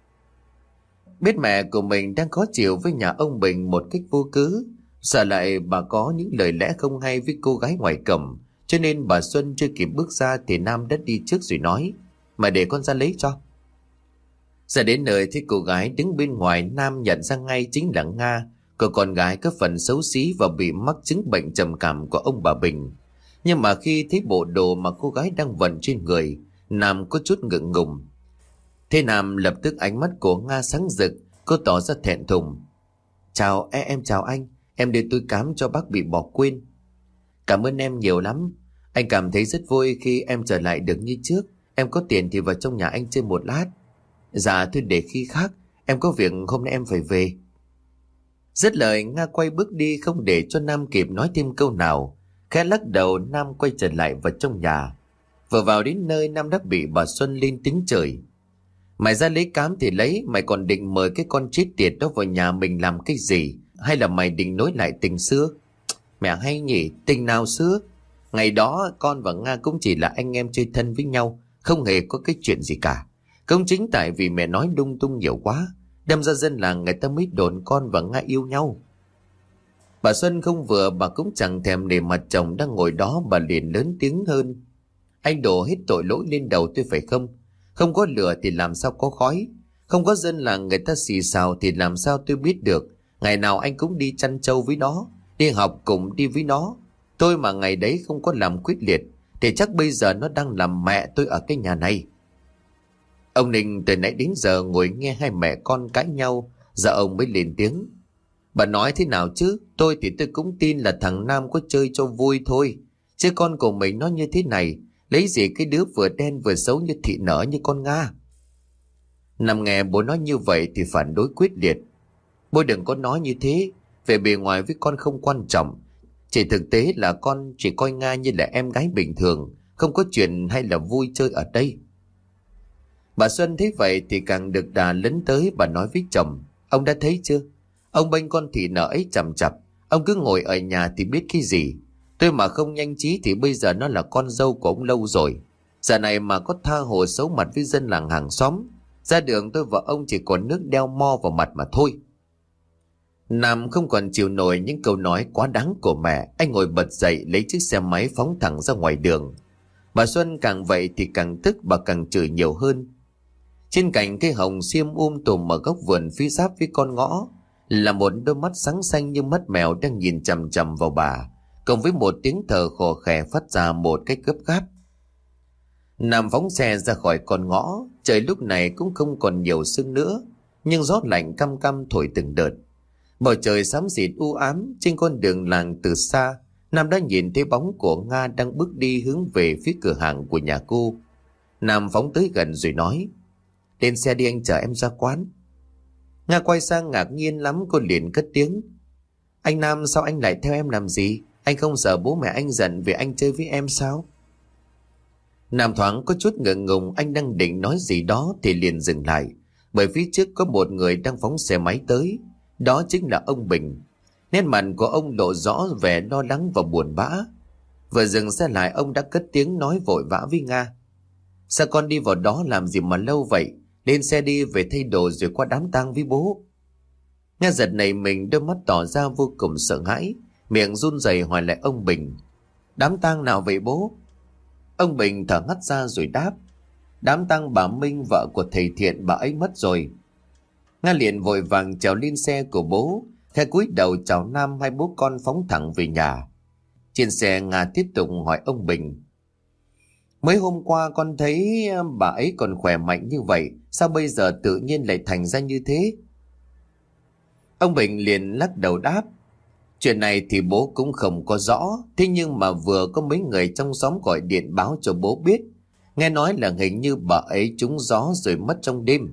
Biết mẹ của mình đang khó chịu với nhà ông Bình một cách vô cớ, sợ lại bà có những lời lẽ không hay với cô gái ngoài cổng, cho nên bà Xuân chưa kịp bước ra thì Nam đã đi trước rồi nói: Mà để con ra lấy cho. Ra đến nơi thì cô gái đứng bên ngoài, Nam nhận ra ngay chính là Nga, cô con gái có phần xấu xí và bị mắc chứng bệnh trầm cảm của ông bà Bình. Nhưng mà khi thấy bộ đồ mà cô gái đang vận trên người, Nam có chút ngượng ngùng. Thế Nam lập tức ánh mắt của Nga sáng rực, cô tỏ ra thẹn thùng: Chào em, em chào anh, em đưa túi cám cho bác bị bỏ quên. Cảm ơn em nhiều lắm, anh cảm thấy rất vui khi em trở lại được như trước. Em có tiền thì vào trong nhà anh chơi một lát. Dạ thôi để khi khác, em có việc hôm nay em phải về. Dứt lời Nga quay bước đi không để cho Nam kịp nói thêm câu nào. Khẽ lắc đầu, Nam quay trở lại vào trong nhà. Vừa vào đến nơi, Nam đã bị bà Xuân lên tiếng chửi. Mày ra lấy cám thì lấy, mày còn định mời cái con chết tiệt đó vào nhà mình làm cái gì? Hay là mày định nối lại tình xưa? Mẹ hay nhỉ, tình nào xưa? Ngày đó con và Nga cũng chỉ là anh em chơi thân với nhau, không hề có cái chuyện gì cả. Cũng chính tại vì mẹ nói lung tung nhiều quá, đâm ra dân làng người ta mới đồn con và Nga yêu nhau. Bà Xuân không vừa, bà cũng chẳng thèm để mặt chồng đang ngồi đó, bà liền lớn tiếng hơn. Anh đổ hết tội lỗi lên đầu tôi phải không? Không có lửa thì làm sao có khói? Không có dân làng người ta xì xào thì làm sao tôi biết được? Ngày nào anh cũng đi chăn trâu với nó, đi học cùng đi với nó. Tôi mà ngày đấy không có làm quyết liệt thì chắc bây giờ nó đang làm mẹ tôi ở cái nhà này. Ông Ninh từ nãy đến giờ ngồi nghe hai mẹ con cãi nhau, giờ ông mới lên tiếng. Bà nói thế nào chứ? Tôi thì tôi cũng tin là thằng Nam có chơi cho vui thôi. Chứ con của mình nó như thế này, lấy gì cái đứa vừa đen vừa xấu như thị nở như con Nga? Nam nghe bố nói như vậy thì phản đối quyết liệt. Bố đừng có nói như thế, về bề ngoài với con không quan trọng. Chỉ thực tế là con chỉ coi Nga như là em gái bình thường, không có chuyện hay là vui chơi ở đây. Bà Xuân thấy vậy thì càng được đà lấn tới, bà nói với chồng. Ông đã thấy chưa? Ông bênh con thị nở ấy chằm chặp. Ông cứ ngồi ở nhà thì biết cái gì. Tôi mà không nhanh trí thì bây giờ nó là con dâu của ông lâu rồi. Giờ này mà có tha hồ xấu mặt với dân làng hàng xóm, ra đường tôi và ông chỉ còn nước đeo mo vào mặt mà thôi. Nam không còn chịu nổi những câu nói quá đáng của mẹ. Anh ngồi bật dậy, lấy chiếc xe máy phóng thẳng ra ngoài đường. Bà Xuân càng vậy thì càng tức, bà càng chửi nhiều hơn. Trên cành cây hồng xiêm um tùm ở góc vườn phía giáp với con ngõ là một đôi mắt sáng xanh như mắt mèo đang nhìn chằm chằm vào bà, cộng với một tiếng thở khò khè phát ra một cách gấp gáp. Nam phóng xe ra khỏi con ngõ. Trời lúc này cũng không còn nhiều sương nữa, nhưng gió lạnh căm căm thổi từng đợt. Bầu trời xám xịt u ám. Trên con đường làng từ xa, Nam đã nhìn thấy bóng của Nga đang bước đi hướng về phía cửa hàng của nhà cô. Nam phóng tới gần rồi nói: Lên xe đi, anh chở em ra quán. Nga quay sang ngạc nhiên lắm, cô liền cất tiếng: Anh Nam, sao anh lại theo em làm gì? Anh không sợ bố mẹ anh giận vì anh chơi với em sao? Nam thoáng có chút ngượng ngùng, anh đang định nói gì đó thì liền dừng lại, bởi phía trước có một người đang phóng xe máy tới. Đó chính là ông Bình. Nét mặt của ông lộ rõ vẻ lo lắng và buồn bã. Vừa dừng xe lại, ông đã cất tiếng nói vội vã với Nga: Sao con đi vào đó làm gì mà lâu vậy? Lên xe đi, về thay đồ rồi qua đám tang với bố. Nga giật nảy mình, đôi mắt tỏ ra vô cùng sợ hãi, miệng run rẩy hỏi lại ông Bình: Đám tang nào vậy bố? Ông Bình thở hắt ra rồi đáp: Đám tang bà Minh, vợ của thầy Thiện, bà ấy mất rồi. Nga liền vội vàng trèo lên xe của bố, khẽ cúi đầu chào Nam. Hai bố con phóng thẳng về nhà. Trên xe, Nga tiếp tục hỏi ông Bình: Mấy hôm qua con thấy bà ấy còn khỏe mạnh như vậy, sao bây giờ tự nhiên lại thành ra như thế? Ông Bình liền lắc đầu đáp: Chuyện này thì bố cũng không có rõ, thế nhưng mà vừa có mấy người trong xóm gọi điện báo cho bố biết. Nghe nói là hình như bà ấy trúng gió rồi mất trong đêm.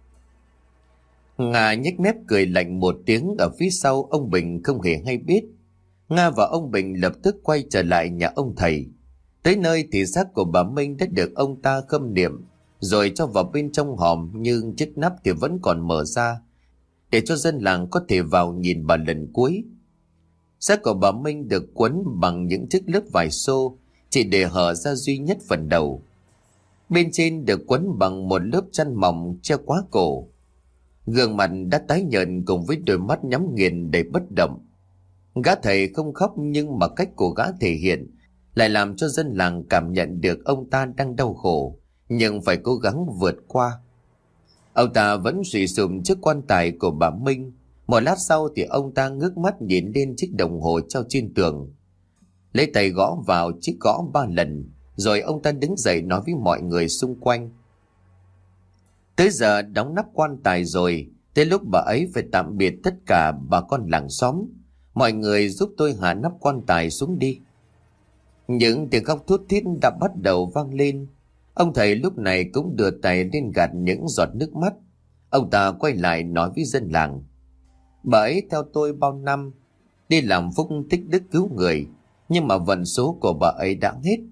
Nga nhếch mép cười lạnh một tiếng. Ở phía sau, ông Bình không hề hay biết. Nga và ông Bình lập tức quay trở lại nhà ông thầy. Tới nơi thì xác của bà Minh đã được ông ta khâm niệm, rồi cho vào bên trong hòm, nhưng chiếc nắp thì vẫn còn mở ra, để cho dân làng có thể vào nhìn bà lần cuối. Xác của bà Minh được quấn bằng những chiếc lớp vải xô, chỉ để hở ra duy nhất phần đầu. Bên trên được quấn bằng một lớp chăn mỏng che quá cổ. Gương mặt đã tái nhợt cùng với đôi mắt nhắm nghiền đầy bất động. Gã thầy không khóc, nhưng mà cách của gã thể hiện lại làm cho dân làng cảm nhận được ông ta đang đau khổ, nhưng phải cố gắng vượt qua. Ông ta vẫn suy sụp trước quan tài của bà Minh. Một lát sau thì ông ta ngước mắt nhìn lên chiếc đồng hồ treo trên tường, lấy tay gõ vào chiếc gõ ba lần, rồi ông ta đứng dậy nói với mọi người xung quanh: Tới giờ đóng nắp quan tài rồi, tới lúc bà ấy phải tạm biệt tất cả bà con làng xóm. Mọi người giúp tôi hạ nắp quan tài xuống đi. Những tiếng khóc thút thít đã bắt đầu vang lên. Ông thầy lúc này cũng đưa tay lên gạt những giọt nước mắt. Ông ta quay lại nói với dân làng: Bà ấy theo tôi bao năm, đi làm phúc tích đức cứu người, nhưng mà vận số của bà ấy đã hết.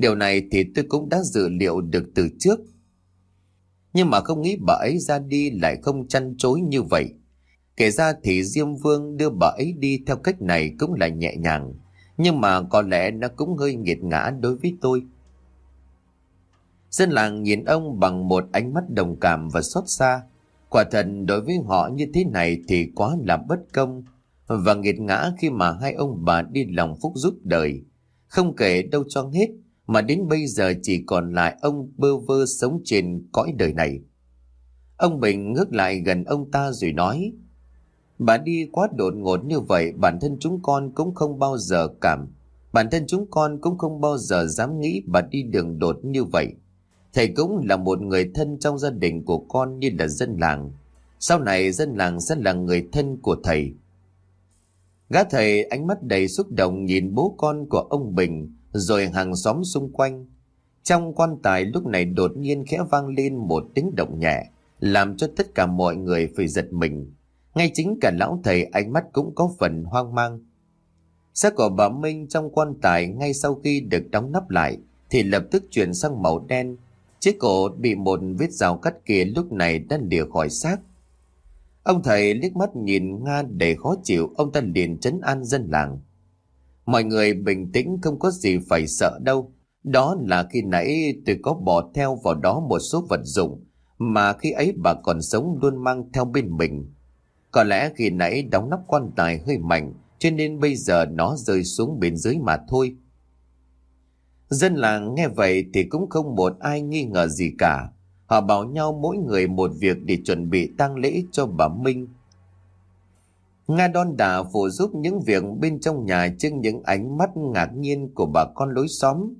Điều này thì tôi cũng đã dự liệu được từ trước. Nhưng mà không nghĩ bà ấy ra đi lại không chăn chối như vậy. Kể ra thì Diêm Vương đưa bà ấy đi theo cách này cũng là nhẹ nhàng, nhưng mà có lẽ nó cũng hơi nghiệt ngã đối với tôi. Dân làng nhìn ông bằng một ánh mắt đồng cảm và xót xa. Quả thật đối với họ như thế này thì quá là bất công và nghiệt ngã khi mà hai ông bà đi lòng phúc giúp đời. Không kể đâu cho hết mà đến bây giờ chỉ còn lại ông bơ vơ sống trên cõi đời này. Ông Bình ngước lại gần ông ta rồi nói: Bà đi quá đột ngột như vậy, bản thân chúng con cũng không bao giờ cảm. Bản thân chúng con cũng không bao giờ dám nghĩ bà đi đường đột như vậy. Thầy cũng là một người thân trong gia đình của con như là dân làng. Sau này dân làng sẽ là người thân của thầy. Gã thầy ánh mắt đầy xúc động nhìn bố con của ông Bình rồi hàng xóm xung quanh. Trong quan tài lúc này đột nhiên khẽ vang lên một tiếng động nhẹ, làm cho tất cả mọi người phải giật mình. Ngay chính cả lão thầy ánh mắt cũng có phần hoang mang. Xác của bà Minh trong quan tài ngay sau khi được đóng nắp lại thì lập tức chuyển sang màu đen. Chiếc cổ bị một vết rào cắt kia lúc này đã lìa khỏi xác. Ông thầy liếc mắt nhìn Nga đầy khó chịu, ông ta liền trấn an dân làng: Mọi người bình tĩnh, không có gì phải sợ đâu. Đó là khi nãy tôi có bỏ theo vào đó một số vật dụng mà khi ấy bà còn sống luôn mang theo bên mình. Có lẽ khi nãy đóng nắp quan tài hơi mạnh cho nên bây giờ nó rơi xuống bên dưới mà thôi. Dân làng nghe vậy thì cũng không một ai nghi ngờ gì cả. Họ bảo nhau mỗi người một việc để chuẩn bị tang lễ cho bà Minh. Nga đon đả phụ giúp những việc bên trong nhà trước những ánh mắt ngạc nhiên của bà con lối xóm.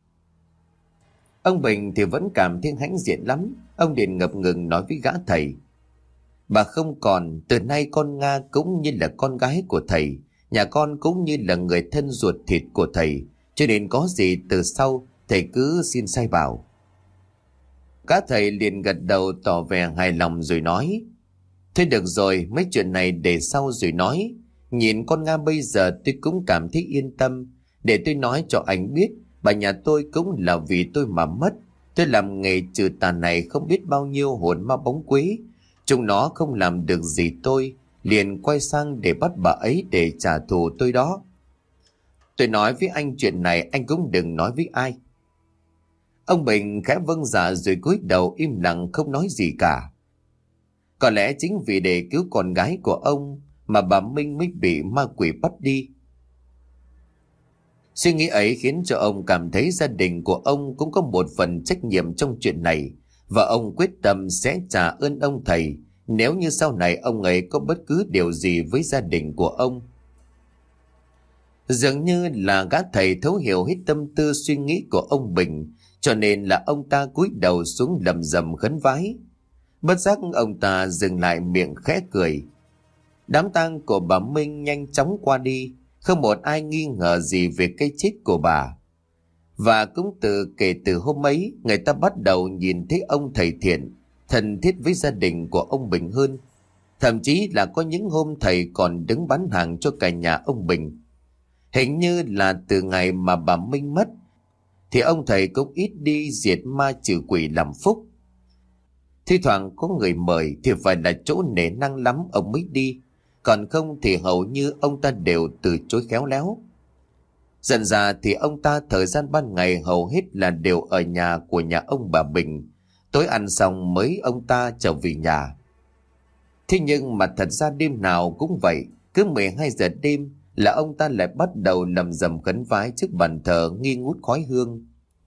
Ông Bình thì vẫn cảm thấy hãnh diện lắm. Ông liền ngập ngừng nói với gã thầy: Bà không còn, từ nay con Nga cũng như là con gái của thầy, nhà con cũng như là người thân ruột thịt của thầy, cho nên có gì từ sau thầy cứ xin sai bảo. Các thầy liền gật đầu tỏ vẻ hài lòng rồi nói: Thôi được rồi, mấy chuyện này để sau rồi nói. Nhìn con Nga bây giờ tôi cũng cảm thấy yên tâm. Để tôi nói cho anh biết, bà nhà tôi cũng là vì tôi mà mất. Tôi làm nghề trừ tà này không biết bao nhiêu hồn ma bóng quế. Chúng nó không làm được gì tôi, liền quay sang để bắt bà ấy để trả thù tôi đó. Tôi nói với anh chuyện này anh cũng đừng nói với ai. Ông Bình khẽ vâng dạ rồi cúi đầu im lặng không nói gì cả. Có lẽ chính vì để cứu con gái của ông mà bà Minh mới bị ma quỷ bắt đi. Suy nghĩ ấy khiến cho ông cảm thấy gia đình của ông cũng có một phần trách nhiệm trong chuyện này, và ông quyết tâm sẽ trả ơn ông thầy nếu như sau này ông ấy có bất cứ điều gì với gia đình của ông. Dường như là gã thầy thấu hiểu hết tâm tư suy nghĩ của ông Bình, cho nên là ông ta cúi đầu xuống lầm rầm khấn vái. Bất giác ông ta dừng lại miệng khẽ cười. Đám tang của bà Minh nhanh chóng qua đi, không một ai nghi ngờ gì về cái chết của bà. Và cũng từ kể từ hôm ấy, người ta bắt đầu nhìn thấy ông thầy thiện, thân thiết với gia đình của ông Bình hơn. Thậm chí là có những hôm thầy còn đứng bán hàng cho cả nhà ông Bình. Hình như là từ ngày mà bà Minh mất, thì ông thầy cũng ít đi diệt ma trừ quỷ làm phúc. Thi thoảng có người mời thì phải là chỗ nể năng lắm ông mới đi, còn không thì hầu như ông ta đều từ chối khéo léo. Dần ra thì ông ta thời gian ban ngày hầu hết là đều ở nhà của nhà ông bà Bình, tối ăn xong mới ông ta trở về nhà. Thế nhưng mà thật ra đêm nào cũng vậy, cứ mười hai giờ đêm là ông ta lại bắt đầu lầm rầm khấn vái trước bàn thờ nghi ngút khói hương.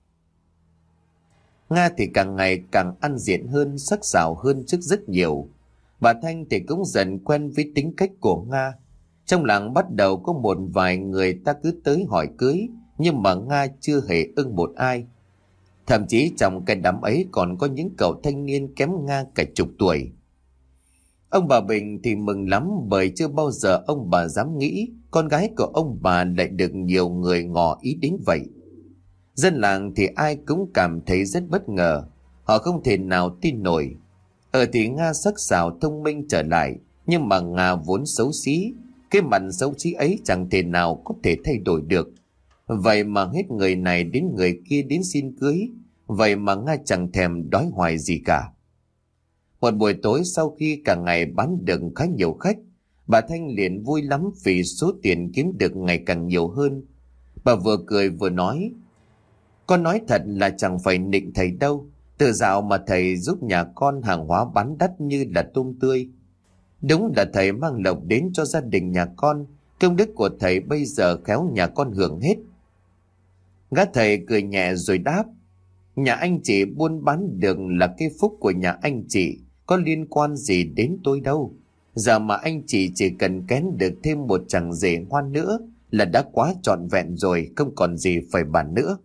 Nga thì càng ngày càng ăn diện hơn, sắc sảo hơn trước rất nhiều. Bà Thanh thì cũng dần quen với tính cách của Nga. Trong làng bắt đầu có một vài người ta cứ tới hỏi cưới, nhưng mà Nga chưa hề ưng một ai. Thậm chí trong cái đám ấy còn có những cậu thanh niên kém Nga cả chục tuổi. Ông bà Bình thì mừng lắm, bởi chưa bao giờ ông bà dám nghĩ con gái của ông bà lại được nhiều người ngỏ ý đến vậy. Dân làng thì ai cũng cảm thấy rất bất ngờ, họ không thể nào tin nổi. Ở thì Nga sắc sảo thông minh trở lại, nhưng mà Nga vốn xấu xí, cái mặt xấu xí ấy chẳng thể nào có thể thay đổi được. Vậy mà hết người này đến người kia đến xin cưới. Vậy mà Nga chẳng thèm đói hoài gì cả. Một buổi tối sau khi cả ngày bán được khá nhiều khách, bà Thanh liền vui lắm vì số tiền kiếm được ngày càng nhiều hơn. Bà vừa cười vừa nói: con nói thật là chẳng phải nịnh thầy đâu. Từ dạo mà thầy giúp nhà con hàng hóa bán đắt như là tôm tươi. Đúng là thầy mang lộc đến cho gia đình nhà con. Công đức của thầy bây giờ khéo nhà con hưởng hết. Gã thầy cười nhẹ rồi đáp: nhà anh chị buôn bán được là cái phúc của nhà anh chị, có liên quan gì đến tôi đâu. Giờ mà anh chị chỉ cần kén được thêm một chàng rể ngoan nữa là đã quá trọn vẹn rồi, không còn gì phải bàn nữa.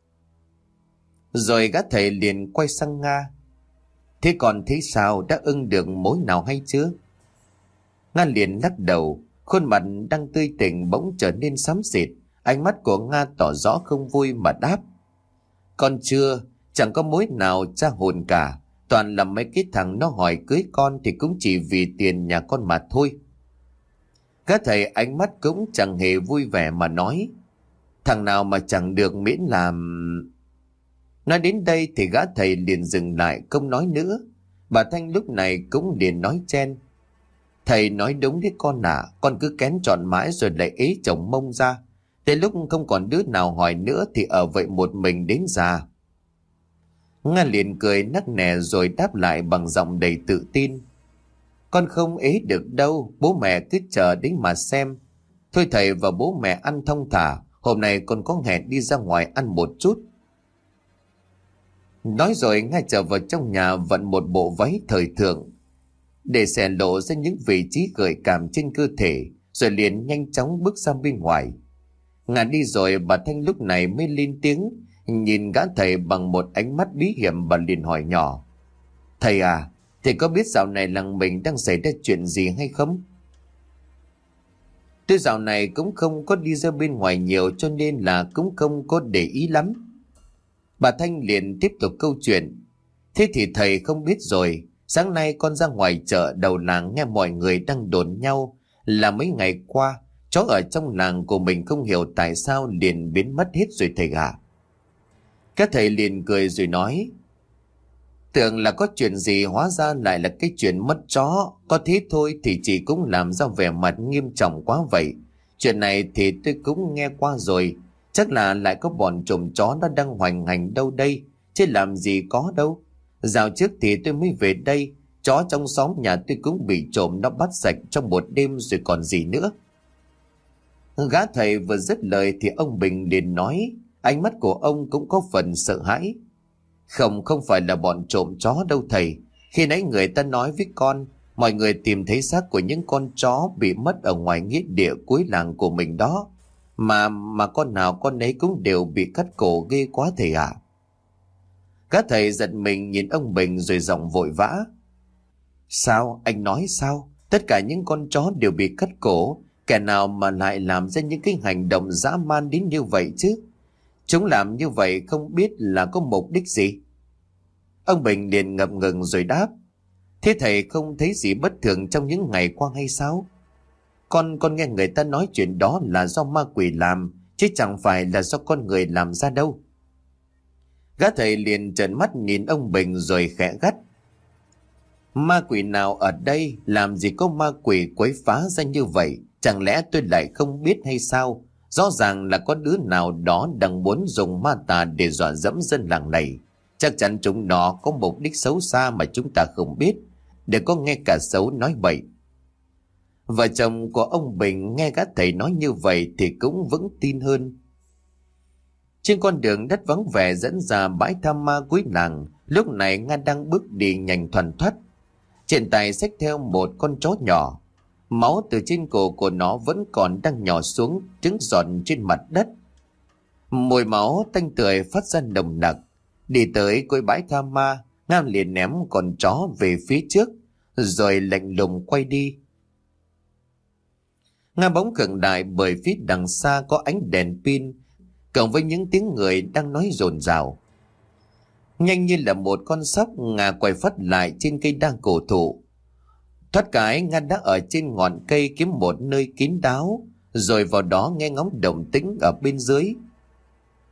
Rồi gã thầy liền quay sang Nga: thế còn thấy sao, đã ưng được mối nào hay chưa? Nga liền lắc đầu, khuôn mặt đang tươi tỉnh bỗng trở nên xám xịt. Ánh mắt của Nga tỏ rõ không vui mà đáp: con chưa, chẳng có mối nào tra hồn cả. Toàn là mấy cái thằng nó hỏi cưới con thì cũng chỉ vì tiền nhà con mà thôi. Gã thầy ánh mắt cũng chẳng hề vui vẻ mà nói: thằng nào mà chẳng được miễn làm... Nói đến đây thì gã thầy liền dừng lại không nói nữa. Bà Thanh lúc này cũng liền nói chen: thầy nói đúng đấy con ạ, à, con cứ kén chọn mãi rồi lại ế chồng mông ra. Tới lúc không còn đứa nào hỏi nữa thì ở vậy một mình đến già. Nga liền cười nắc nẻ rồi đáp lại bằng giọng đầy tự tin: con không ế được đâu, bố mẹ cứ chờ đến mà xem. Thôi thầy và bố mẹ ăn thong thả, hôm nay con có hẹn đi ra ngoài ăn một chút. Nói rồi Nga trở vào trong nhà vận một bộ váy thời thượng để xẻ lộ ra những vị trí gợi cảm trên cơ thể, rồi liền nhanh chóng bước ra bên ngoài. Nga đi rồi bà Thanh lúc này mới lên tiếng, nhìn gã thầy bằng một ánh mắt bí hiểm. Bà liền hỏi nhỏ: thầy à, thầy có biết dạo này làng mình đang xảy ra chuyện gì hay không? Tôi dạo này cũng không có đi ra bên ngoài nhiều, cho nên là cũng không có để ý lắm. Bà Thanh liền tiếp tục câu chuyện: thế thì thầy không biết rồi. Sáng nay con ra ngoài chợ đầu làng nghe mọi người đang đồn nhau là mấy ngày qua chó ở trong làng của mình không hiểu tại sao liền biến mất hết rồi thầy ạ. Các thầy liền cười rồi nói: tưởng là có chuyện gì, hóa ra lại là cái chuyện mất chó. Có thế thôi thì chị cũng làm ra vẻ mặt nghiêm trọng quá vậy. Chuyện này thì tôi cũng nghe qua rồi. Chắc là lại có bọn trộm chó nó đang hoành hành đâu đây, chứ làm gì có đâu. Dạo trước thì tôi mới về đây, chó trong xóm nhà tôi cũng bị trộm nó bắt sạch trong một đêm rồi còn gì nữa. Gã thầy vừa dứt lời thì ông Bình liền nói, ánh mắt của ông cũng có phần sợ hãi: Không, không phải là bọn trộm chó đâu thầy. Khi nãy người ta nói với con, mọi người tìm thấy xác của những con chó bị mất ở ngoài nghĩa địa cuối làng của mình đó. Mà mà con nào con ấy cũng đều bị cắt cổ, ghê quá thầy ạ. À. Các thầy giật mình nhìn ông Bình rồi giọng vội vã: Sao? Anh nói sao? Tất cả những con chó đều bị cắt cổ. Kẻ nào mà lại làm ra những cái hành động dã man đến như vậy chứ? Chúng làm như vậy không biết là có mục đích gì? Ông Bình liền ngập ngừng rồi đáp: Thế thầy không thấy gì bất thường trong những ngày qua hay sao? Con con nghe người ta nói chuyện đó là do ma quỷ làm, chứ chẳng phải là do con người làm ra đâu. Gã thầy liền trợn mắt nhìn ông Bình rồi khẽ gắt: Ma quỷ nào ở đây? Làm gì có ma quỷ quấy phá ra như vậy? Chẳng lẽ tôi lại không biết hay sao? Rõ ràng là có đứa nào đó đang muốn dùng ma tà để dọa dẫm dân làng này. Chắc chắn chúng nó có mục đích xấu xa mà chúng ta không biết, để có nghe cả xấu nói bậy. Vợ chồng của ông Bình nghe gã thầy nói như vậy thì cũng vững tin hơn. Trên con đường đất vắng vẻ dẫn ra bãi tha ma cuối làng, lúc này Nga đang bước đi nhanh thoăn thoắt. Trên tay xách theo một con chó nhỏ. Máu từ trên cổ của nó vẫn còn đang nhỏ xuống, trứng giọt trên mặt đất. Mùi máu tanh tưởi phát ra nồng nặc. Đi tới cuối bãi tha ma, Nga liền ném con chó về phía trước, rồi lạnh lùng quay đi. Nga bỗng khựng lại bởi phía đằng xa có ánh đèn pin, cộng với những tiếng người đang nói rồn rào. Nhanh như là một con sóc, Nga quay phắt lại trên cây đa cổ thụ. Thoát cái, Nga đã ở trên ngọn cây kiếm một nơi kín đáo, rồi vào đó nghe ngóng động tĩnh ở bên dưới.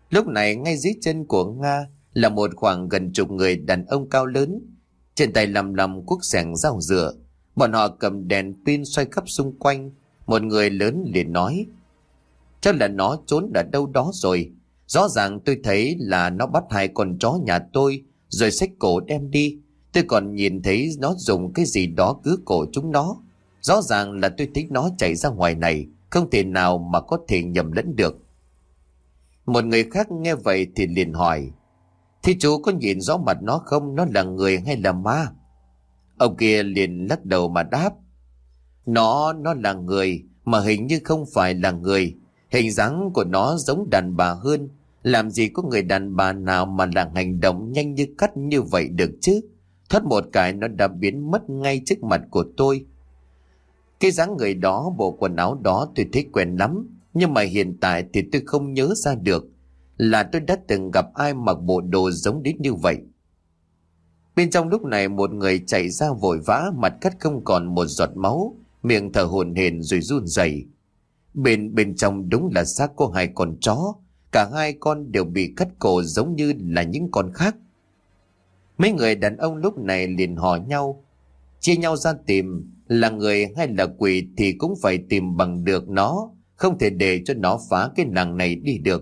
Lúc này ngay dưới chân của Nga là một khoảng gần chục người đàn ông cao lớn, trên tay lầm lầm cuốc xẻng rau dừa. Bọn họ cầm đèn pin xoay khắp xung quanh. Một người lớn liền nói: chắc là nó trốn ở đâu đó rồi. Rõ ràng tôi thấy là nó bắt hai con chó nhà tôi rồi xách cổ đem đi. Tôi còn nhìn thấy nó dùng cái gì đó cứa cổ chúng nó. Rõ ràng là tôi thấy nó chạy ra ngoài này, không thể nào mà có thể nhầm lẫn được. Một người khác nghe vậy thì liền hỏi: thì chú có nhìn rõ mặt nó không? Nó là người hay là ma? Ông kia liền lắc đầu mà đáp: Nó, nó là người, mà hình như không phải là người. Hình dáng của nó giống đàn bà hơn. Làm gì có người đàn bà nào mà làm hành động nhanh như cắt như vậy được chứ? Thoát một cái nó đã biến mất ngay trước mặt của tôi. Cái dáng người đó, bộ quần áo đó tôi thấy quen lắm. Nhưng mà hiện tại thì tôi không nhớ ra được là tôi đã từng gặp ai mặc bộ đồ giống đến như vậy. Bên trong lúc này một người chạy ra vội vã, mặt cắt không còn một giọt máu, miệng thở hổn hển rồi run rẩy. Bên bên trong đúng là xác có hai con chó, cả hai con đều bị cắt cổ giống như là những con khác. Mấy người đàn ông lúc này liền hò nhau, chia nhau ra tìm, là người hay là quỷ thì cũng phải tìm bằng được nó, không thể để cho nó phá cái làng này đi được.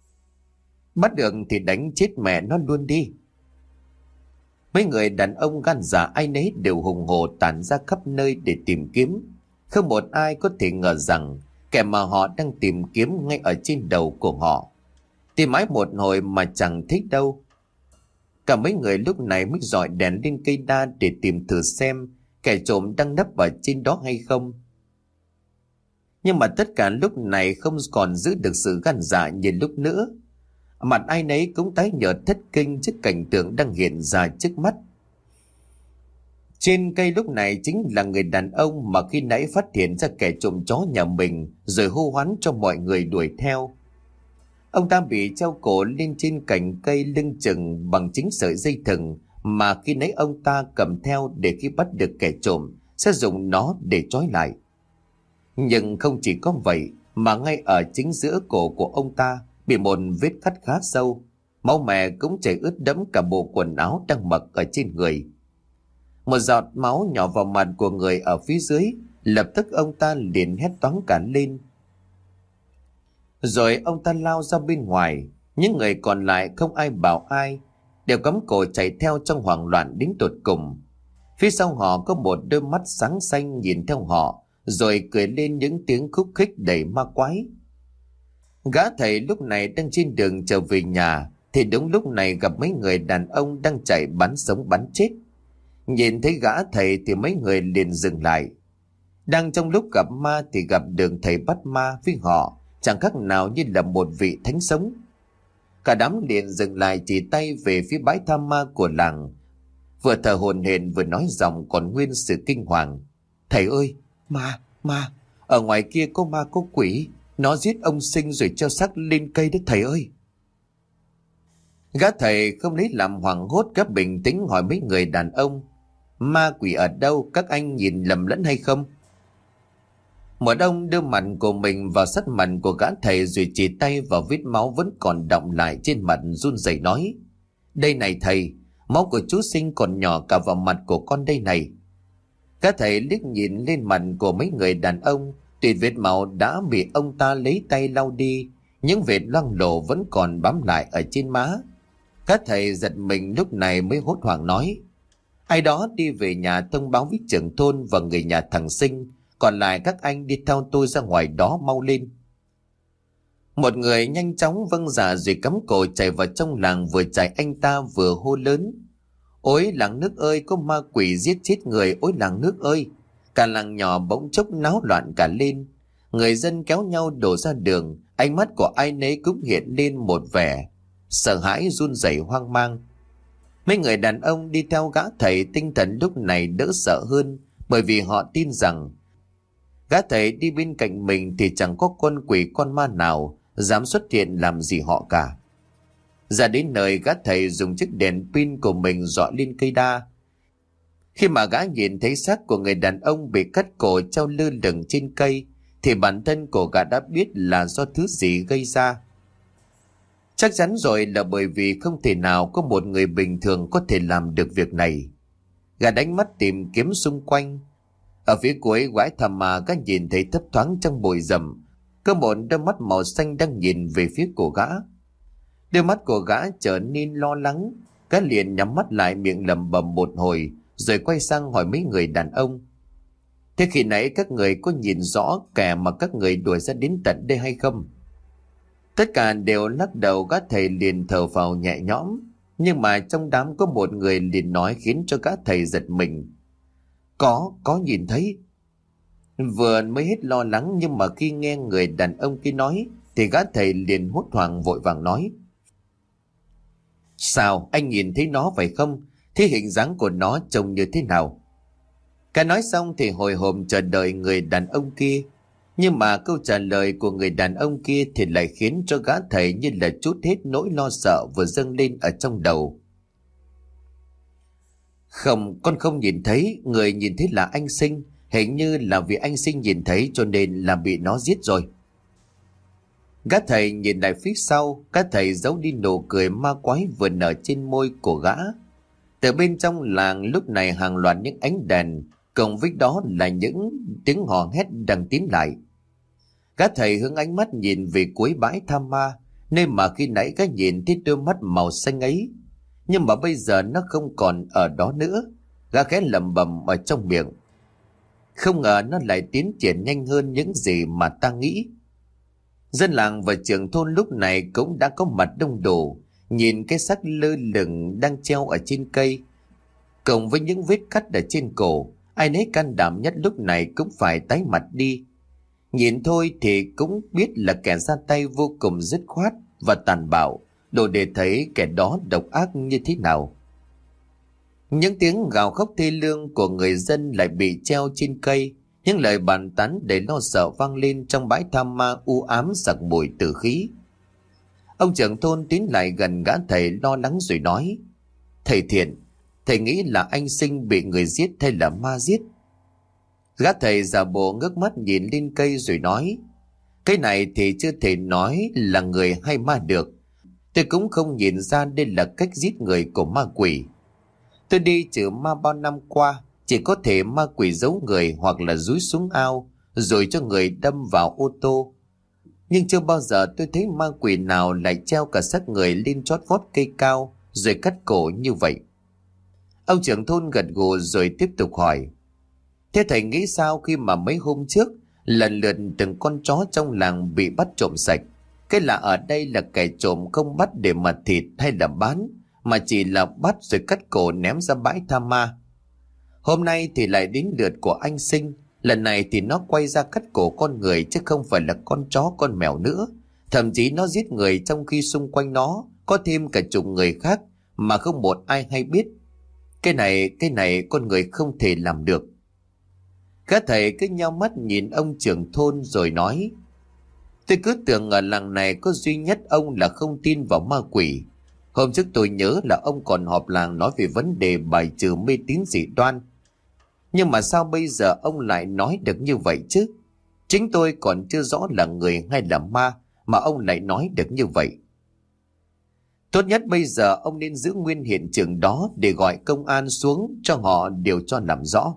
Bắt được thì đánh chết mẹ nó luôn đi. Mấy người đàn ông gan dạ ai nấy đều hùng hổ tản ra khắp nơi để tìm kiếm. Không một ai có thể ngờ rằng kẻ mà họ đang tìm kiếm ngay ở trên đầu của họ. Tìm mãi một hồi mà chẳng thấy đâu. Cả mấy người lúc này mới dọi đèn lên cây đa để tìm thử xem kẻ trộm đang nấp ở trên đó hay không. Nhưng mà tất cả lúc này không còn giữ được sự gan dạ như lúc nữa. Mặt ai nấy cũng tái nhợt thất kinh trước cảnh tượng đang hiện ra trước mắt. Trên cây lúc này chính là người đàn ông mà khi nãy phát hiện ra kẻ trộm chó nhà mình rồi hô hoán cho mọi người đuổi theo. Ông ta bị treo cổ lên trên cành cây lưng chừng bằng chính sợi dây thừng mà khi nãy ông ta cầm theo để khi bắt được kẻ trộm sẽ dùng nó để trói lại. Nhưng không chỉ có vậy mà ngay ở chính giữa cổ của ông ta bị một vết cắt khá sâu, máu mè cũng chảy ướt đẫm cả bộ quần áo đang mặc ở trên người. Một giọt máu nhỏ vào mặt của người ở phía dưới, lập tức ông ta liền hét toáng cả lên. Rồi ông ta lao ra bên ngoài, những người còn lại không ai bảo ai, đều cắm cổ chạy theo trong hoảng loạn đến tột cùng. Phía sau họ có một đôi mắt sáng xanh nhìn theo họ, rồi cười lên những tiếng khúc khích đầy ma quái. Gã thầy lúc này đang trên đường trở về nhà thì đúng lúc này gặp mấy người đàn ông đang chạy bắn sống bắn chết. Nhìn thấy gã thầy thì mấy người liền dừng lại. Đang trong lúc gặp ma thì gặp đường thầy bắt ma với họ chẳng khác nào như là một vị thánh sống. Cả đám liền dừng lại chỉ tay về phía bãi tha ma của làng, vừa thở hổn hển vừa nói giọng còn nguyên sự kinh hoàng: Thầy ơi, ma, ma, ở ngoài kia có ma có quỷ, nó giết ông Sinh rồi treo xác lên cây đấy thầy ơi. Gã thầy không lấy làm hoảng hốt, gã bình tĩnh hỏi mấy người đàn ông: Ma quỷ ở đâu, các anh nhìn lầm lẫn hay không? Một ông đưa mặt của mình vào sát mặt của gã thầy rồi chỉ tay vào vết máu vẫn còn đọng lại trên mặt, run rẩy nói: Đây này thầy, máu của chú Sinh còn nhỏ cả vào mặt của con đây này. Gã thầy liếc nhìn lên mặt của mấy người đàn ông, tuy vết máu đã bị ông ta lấy tay lau đi, những vệt loang lổ vẫn còn bám lại ở trên má. Gã thầy giật mình lúc này mới hốt hoảng nói: Ai đó đi về nhà thông báo với trưởng thôn và người nhà thằng Sinh, còn lại các anh đi theo tôi ra ngoài đó mau lên. Một người nhanh chóng vâng dạ rồi cắm cổ chạy vào trong làng, vừa chạy anh ta vừa hô lớn: Ôi làng nước ơi, có ma quỷ giết chết người, ôi làng nước ơi. Cả làng nhỏ bỗng chốc náo loạn cả lên. Người dân kéo nhau đổ ra đường, ánh mắt của ai nấy cũng hiện lên một vẻ sợ hãi, run rẩy, hoang mang. Mấy người đàn ông đi theo gã thầy tinh thần lúc này đỡ sợ hơn, bởi vì họ tin rằng gã thầy đi bên cạnh mình thì chẳng có con quỷ con ma nào dám xuất hiện làm gì họ cả. Ra đến nơi, gã thầy dùng chiếc đèn pin của mình dọi lên cây đa. Khi mà gã nhìn thấy xác của người đàn ông bị cắt cổ treo lơ lửng trên cây thì bản thân của gã đã biết là do thứ gì gây ra. Chắc chắn rồi là bởi vì không thể nào có một người bình thường có thể làm được việc này. Gã đánh mắt tìm kiếm xung quanh. Ở phía cuối quái thầm mà gã nhìn thấy thấp thoáng trong bụi rậm có một đôi mắt màu xanh đang nhìn về phía của gã. Đôi mắt của gã trở nên lo lắng. Gã liền nhắm mắt lại, miệng lẩm bẩm một hồi rồi quay sang hỏi mấy người đàn ông: thế khi nãy các người có nhìn rõ kẻ mà các người đuổi ra đến tận đây hay không? Tất cả đều lắc đầu. Gã thầy liền thở phào nhẹ nhõm. Nhưng mà trong đám có một người liền nói khiến cho gã thầy giật mình: Có, có nhìn thấy. Vừa mới hết lo lắng, nhưng mà khi nghe người đàn ông kia nói thì gã thầy liền hốt hoảng vội vàng nói: sao, anh nhìn thấy nó phải không? Thế hình dáng của nó trông như thế nào? Cả nói xong thì hồi hộp chờ đợi người đàn ông kia. Nhưng mà câu trả lời của người đàn ông kia thì lại khiến cho gã thầy như là trút hết nỗi lo sợ vừa dâng lên ở trong đầu. Không, con không nhìn thấy. Người nhìn thấy là anh Sinh. Hình như là vì anh Sinh nhìn thấy cho nên là bị nó giết rồi. Gã thầy nhìn lại phía sau. Gã thầy giấu đi nụ cười ma quái vừa nở trên môi của gã. Từ bên trong làng lúc này hàng loạt những ánh đèn, cộng với đó là những tiếng hò hét đang tiến lại. Gã thầy hướng ánh mắt nhìn về cuối bãi tha ma, nơi mà khi nãy gã nhìn thấy đôi mắt màu xanh ấy. Nhưng mà bây giờ nó không còn ở đó nữa. Gã khẽ lẩm bẩm ở trong miệng: không ngờ nó lại tiến triển nhanh hơn những gì mà ta nghĩ. Dân làng và trưởng thôn lúc này cũng đã có mặt đông đủ, nhìn cái xác lơ lửng đang treo ở trên cây, cộng với những vết cắt ở trên cổ. Ai nấy can đảm nhất lúc này cũng phải tái mặt đi. Nhìn thôi thì cũng biết là kẻ ra tay vô cùng dứt khoát và tàn bạo, đủ để thấy kẻ đó độc ác như thế nào. Những tiếng gào khóc thê lương của người dân lại bị treo trên cây. Những lời bàn tán đầy lo sợ vang lên trong bãi tha ma u ám sặc mùi tử khí. Ông trưởng thôn tiến lại gần gã thầy lo lắng rồi nói: thầy Thiện, thầy nghĩ là anh Sinh bị người giết hay là ma giết? Gã thầy giả bộ ngước mắt nhìn lên cây rồi nói: cái này thì chưa thể nói là người hay ma được. Tôi cũng không nhìn ra đây là cách giết người của ma quỷ. Tôi đi trừ ma bao năm qua, chỉ có thể ma quỷ giấu người hoặc là dúi xuống ao rồi cho người đâm vào ô tô. Nhưng chưa bao giờ tôi thấy ma quỷ nào lại treo cả xác người lên chót vót cây cao rồi cắt cổ như vậy. Ông trưởng thôn gật gù rồi tiếp tục hỏi: thế thầy nghĩ sao khi mà mấy hôm trước lần lượt từng con chó trong làng bị bắt trộm sạch? Cái lạ ở đây là kẻ trộm không bắt để mà thịt hay là bán, mà chỉ là bắt rồi cắt cổ ném ra bãi tha ma. Hôm nay thì lại đến lượt của anh Sinh. Lần này thì nó quay ra cắt cổ con người chứ không phải là con chó con mèo nữa. Thậm chí nó giết người trong khi xung quanh nó có thêm cả chục người khác mà không một ai hay biết. Cái này, cái này con người không thể làm được. Các thầy cứ nhao mắt nhìn ông trưởng thôn rồi nói: tôi cứ tưởng ở làng này có duy nhất ông là không tin vào ma quỷ. Hôm trước tôi nhớ là ông còn họp làng nói về vấn đề bài trừ mê tín dị đoan. Nhưng mà sao bây giờ ông lại nói được như vậy chứ? Chính tôi còn chưa rõ là người hay là ma mà ông lại nói được như vậy. Tốt nhất bây giờ ông nên giữ nguyên hiện trường đó để gọi công an xuống cho họ điều cho làm rõ.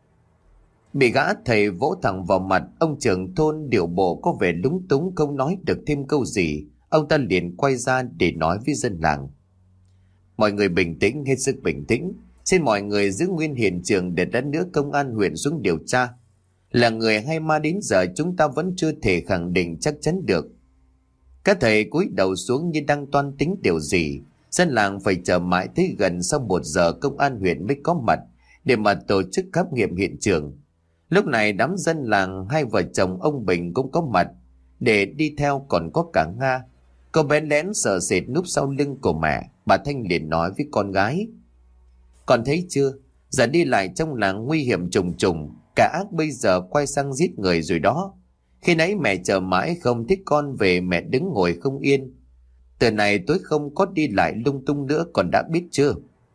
Bị gã thầy vỗ thẳng vào mặt, ông trưởng thôn điệu bộ có vẻ lúng túng không nói được thêm câu gì. Ông ta liền quay ra để nói với dân làng: mọi người bình tĩnh, hết sức bình tĩnh. Xin mọi người giữ nguyên hiện trường để lát nữa công an huyện xuống điều tra. Là người hay ma đến giờ chúng ta vẫn chưa thể khẳng định chắc chắn được. Các thầy cúi đầu xuống như đang toan tính điều gì. Dân làng phải chờ mãi tới gần sau một giờ công an huyện mới có mặt để mà tổ chức khám nghiệm hiện trường. Lúc này đám dân làng, hai vợ chồng ông Bình cũng có mặt. Để đi theo còn có cả Nga. Cô bé lén sợ sệt núp sau lưng của mẹ. Bà Thanh liền nói với con gái: con thấy chưa, giờ đi lại trong làng nguy hiểm trùng trùng. Cả ác bây giờ quay sang giết người rồi đó. Khi nãy mẹ chờ mãi không thích con về, mẹ đứng ngồi không yên. Từ này tôi không có đi lại lung tung nữa, con đã biết chưa?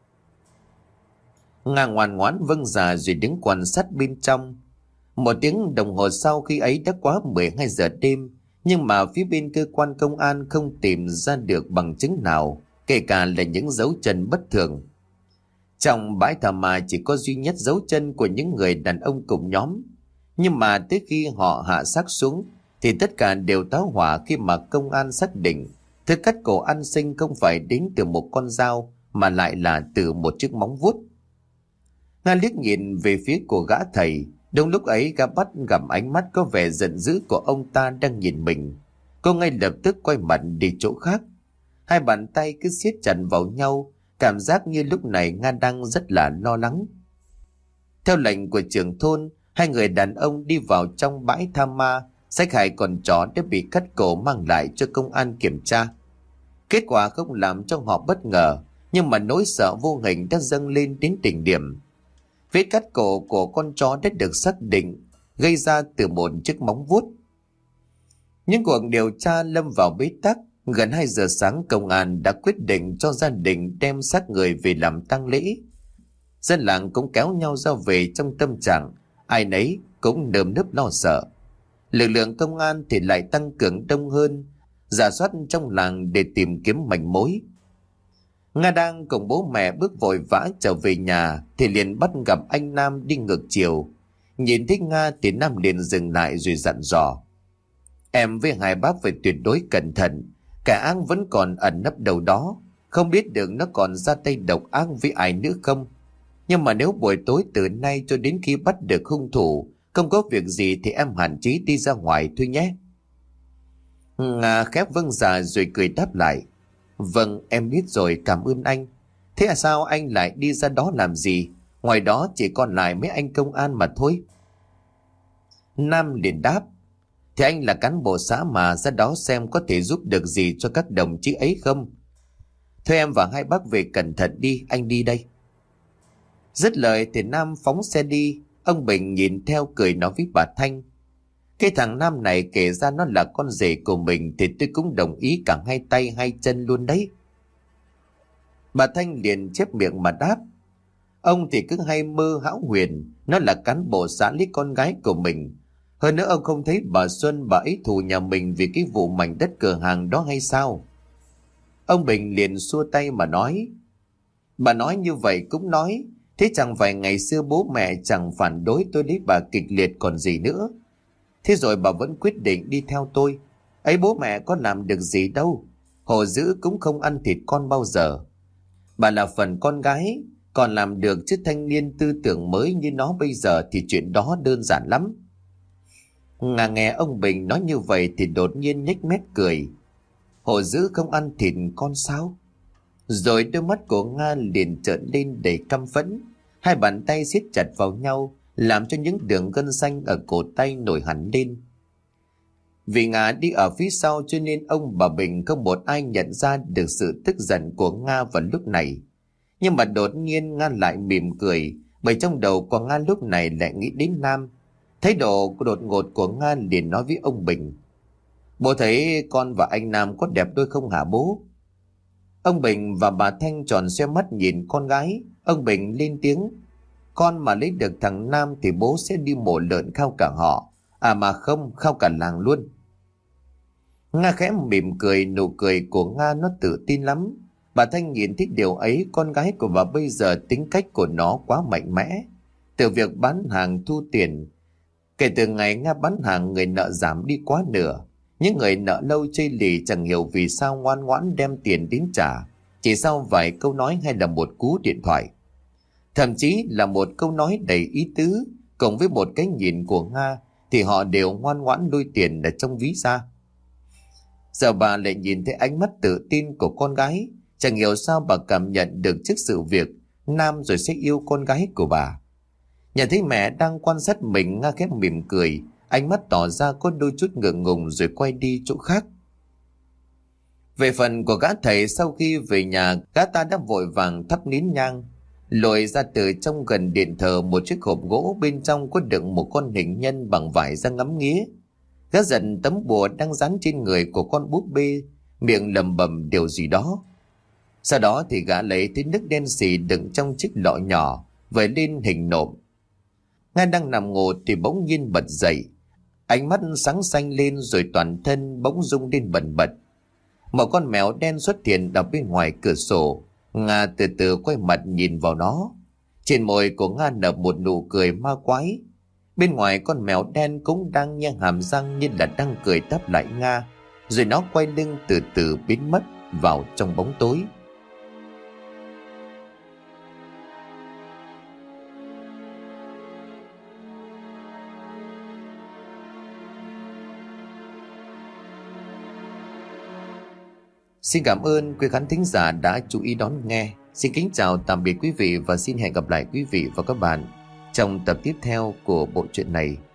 Nga ngoan ngoãn vâng dạ rồi đứng quan sát bên trong. Một tiếng đồng hồ sau, khi ấy đã quá mười hai giờ đêm, Nhưng mà phía bên cơ quan công an không tìm ra được bằng chứng nào, kể cả là những dấu chân bất thường. Trong bãi thả ma chỉ có duy nhất dấu chân của những người đàn ông cùng nhóm. Nhưng mà tới khi họ hạ xác xuống thì tất cả đều táo hỏa khi mà công an xác định thứ cắt cổ ăn sinh không phải đến từ một con dao mà lại là từ một chiếc móng vuốt. Nga liếc nhìn về phía của gã thầy. Đúng lúc ấy gã bắt gặp ánh mắt có vẻ giận dữ của ông ta đang nhìn mình. Cô ngay lập tức quay mặt đi chỗ khác. Hai bàn tay cứ siết chặt vào nhau, cảm giác như lúc này Nga đang rất là lo lắng. Theo lệnh của trưởng thôn, hai người đàn ông đi vào trong bãi tha ma, xách hai con chó đã bị cắt cổ mang lại cho công an kiểm tra. Kết quả không làm cho họ bất ngờ, nhưng mà nỗi sợ vô hình đã dâng lên đến đỉnh điểm. Vết cắt cổ của con chó đã được xác định gây ra từ một chiếc móng vuốt. Những cuộc điều tra lâm vào bế tắc. Gần hai giờ sáng công an đã quyết định cho gia đình đem xác người về làm tang lễ. Dân làng cũng kéo nhau ra về trong tâm trạng ai nấy cũng nơm nớp lo sợ. Lực lượng công an thì lại tăng cường đông hơn, rà soát trong làng để tìm kiếm manh mối. Nga đang cùng bố mẹ bước vội vã trở về nhà thì liền bắt gặp anh Nam đi ngược chiều. Nhìn thấy Nga thì Nam liền dừng lại rồi dặn dò: "Em với hai bác phải tuyệt đối cẩn thận. Kẻ ác vẫn còn ẩn nấp đâu đó, không biết được nó còn ra tay độc ác với ai nữa không. Nhưng mà nếu buổi tối từ nay cho đến khi bắt được hung thủ không có việc gì thì em hạn chế đi ra ngoài thôi nhé." Nga khép vâng dạ rồi cười đáp lại: "Vâng, em biết rồi, cảm ơn anh. Thế là sao anh lại đi ra đó làm gì? Ngoài đó chỉ còn lại mấy anh công an mà thôi." Nam liền đáp: "Thì anh là cán bộ xã mà, ra đó xem có thể giúp được gì cho các đồng chí ấy không. Thôi em và hai bác về cẩn thận đi, anh đi đây." Dứt lời thì Nam phóng xe đi. Ông Bình nhìn theo cười nói với bà Thanh: "Cái thằng Nam này kể ra nó là con rể của mình thì tôi cũng đồng ý cả hai tay hai chân luôn đấy." Bà Thanh liền chép miệng mà đáp: "Ông thì cứ hay mơ hão huyền, nó là cán bộ xã lấy con gái của mình. Hơn nữa ông không thấy bà Xuân bà ấy thù nhà mình vì cái vụ mảnh đất cửa hàng đó hay sao?" Ông Bình liền xua tay mà nói: "Bà nói như vậy cũng nói, thế chẳng phải ngày xưa bố mẹ chẳng phản đối tôi lấy bà kịch liệt còn gì nữa. Thế rồi bà vẫn quyết định đi theo tôi. Ấy bố mẹ có làm được gì đâu. Hổ dữ cũng không ăn thịt con bao giờ. Bà là phần con gái, còn làm được chứ thanh niên tư tưởng mới như nó bây giờ thì chuyện đó đơn giản lắm." Nga nghe ông Bình nói như vậy thì đột nhiên nhếch mép cười: "Hổ dữ không ăn thịt con sao?" Rồi đôi mắt của Nga liền trợn lên đầy căm phẫn. Hai bàn tay siết chặt vào nhau làm cho những đường gân xanh ở cổ tay nổi hẳn lên. Vì Nga đi ở phía sau cho nên ông bà Bình không một ai nhận ra được sự tức giận của Nga vào lúc này. Nhưng mà đột nhiên Nga lại mỉm cười, bởi trong đầu của Nga lúc này lại nghĩ đến Nam. Thái độ đột ngột của Nga liền nói với ông Bình: "Bố thấy con và anh Nam có đẹp đôi không hả bố?" Ông Bình và bà Thanh tròn xoe mắt nhìn con gái. Ông Bình lên tiếng: "Con mà lấy được thằng Nam thì bố sẽ đi mổ lợn khao cả họ. À mà không, khao cả làng luôn." Nga khẽ mỉm cười, nụ cười của Nga nó tự tin lắm. Bà Thanh nhìn thấy điều ấy, con gái của bà bây giờ tính cách của nó quá mạnh mẽ. Từ việc bán hàng thu tiền, kể từ ngày Nga bán hàng người nợ giảm đi quá nửa. Những người nợ lâu chây lì chẳng hiểu vì sao ngoan ngoãn đem tiền đến trả, chỉ sau vài câu nói hay là một cú điện thoại. Thậm chí là một câu nói đầy ý tứ cộng với một cái nhìn của Nga thì họ đều ngoan ngoãn lôi tiền ở trong ví ra. Giờ bà lại nhìn thấy ánh mắt tự tin của con gái, chẳng hiểu sao bà cảm nhận được trước sự việc Nam rồi sẽ yêu con gái của bà. Nhận thấy mẹ đang quan sát mình, Nga khép mỉm cười, ánh mắt tỏ ra có đôi chút ngượng ngùng rồi quay đi chỗ khác. Về phần của gã thầy, sau khi về nhà, gã ta đã vội vàng thắp nến nhang, lội ra từ trong gần điện thờ một chiếc hộp gỗ, bên trong có đựng một con hình nhân bằng vải ra ngắm nghía. Gã giật tấm bùa đang dán trên người của con búp bê, miệng lẩm bẩm điều gì đó. Sau đó thì gã lấy cái nước đen xì đựng trong chiếc lọ nhỏ vẩy lên hình nộm. Nga đang nằm ngủ thì bỗng nhiên bật dậy. Ánh mắt sáng xanh lên rồi toàn thân bỗng rung lên bần bật. Một con mèo đen xuất hiện ở bên ngoài cửa sổ. Nga từ từ quay mặt nhìn vào nó. Trên môi của Nga nở một nụ cười ma quái. Bên ngoài con mèo đen cũng đang nhe hàm răng như là đang cười đáp lại Nga. Rồi nó quay lưng từ từ biến mất vào trong bóng tối. Xin cảm ơn quý khán thính giả đã chú ý đón nghe. Xin kính chào tạm biệt quý vị và xin hẹn gặp lại quý vị và các bạn trong tập tiếp theo của bộ truyện này.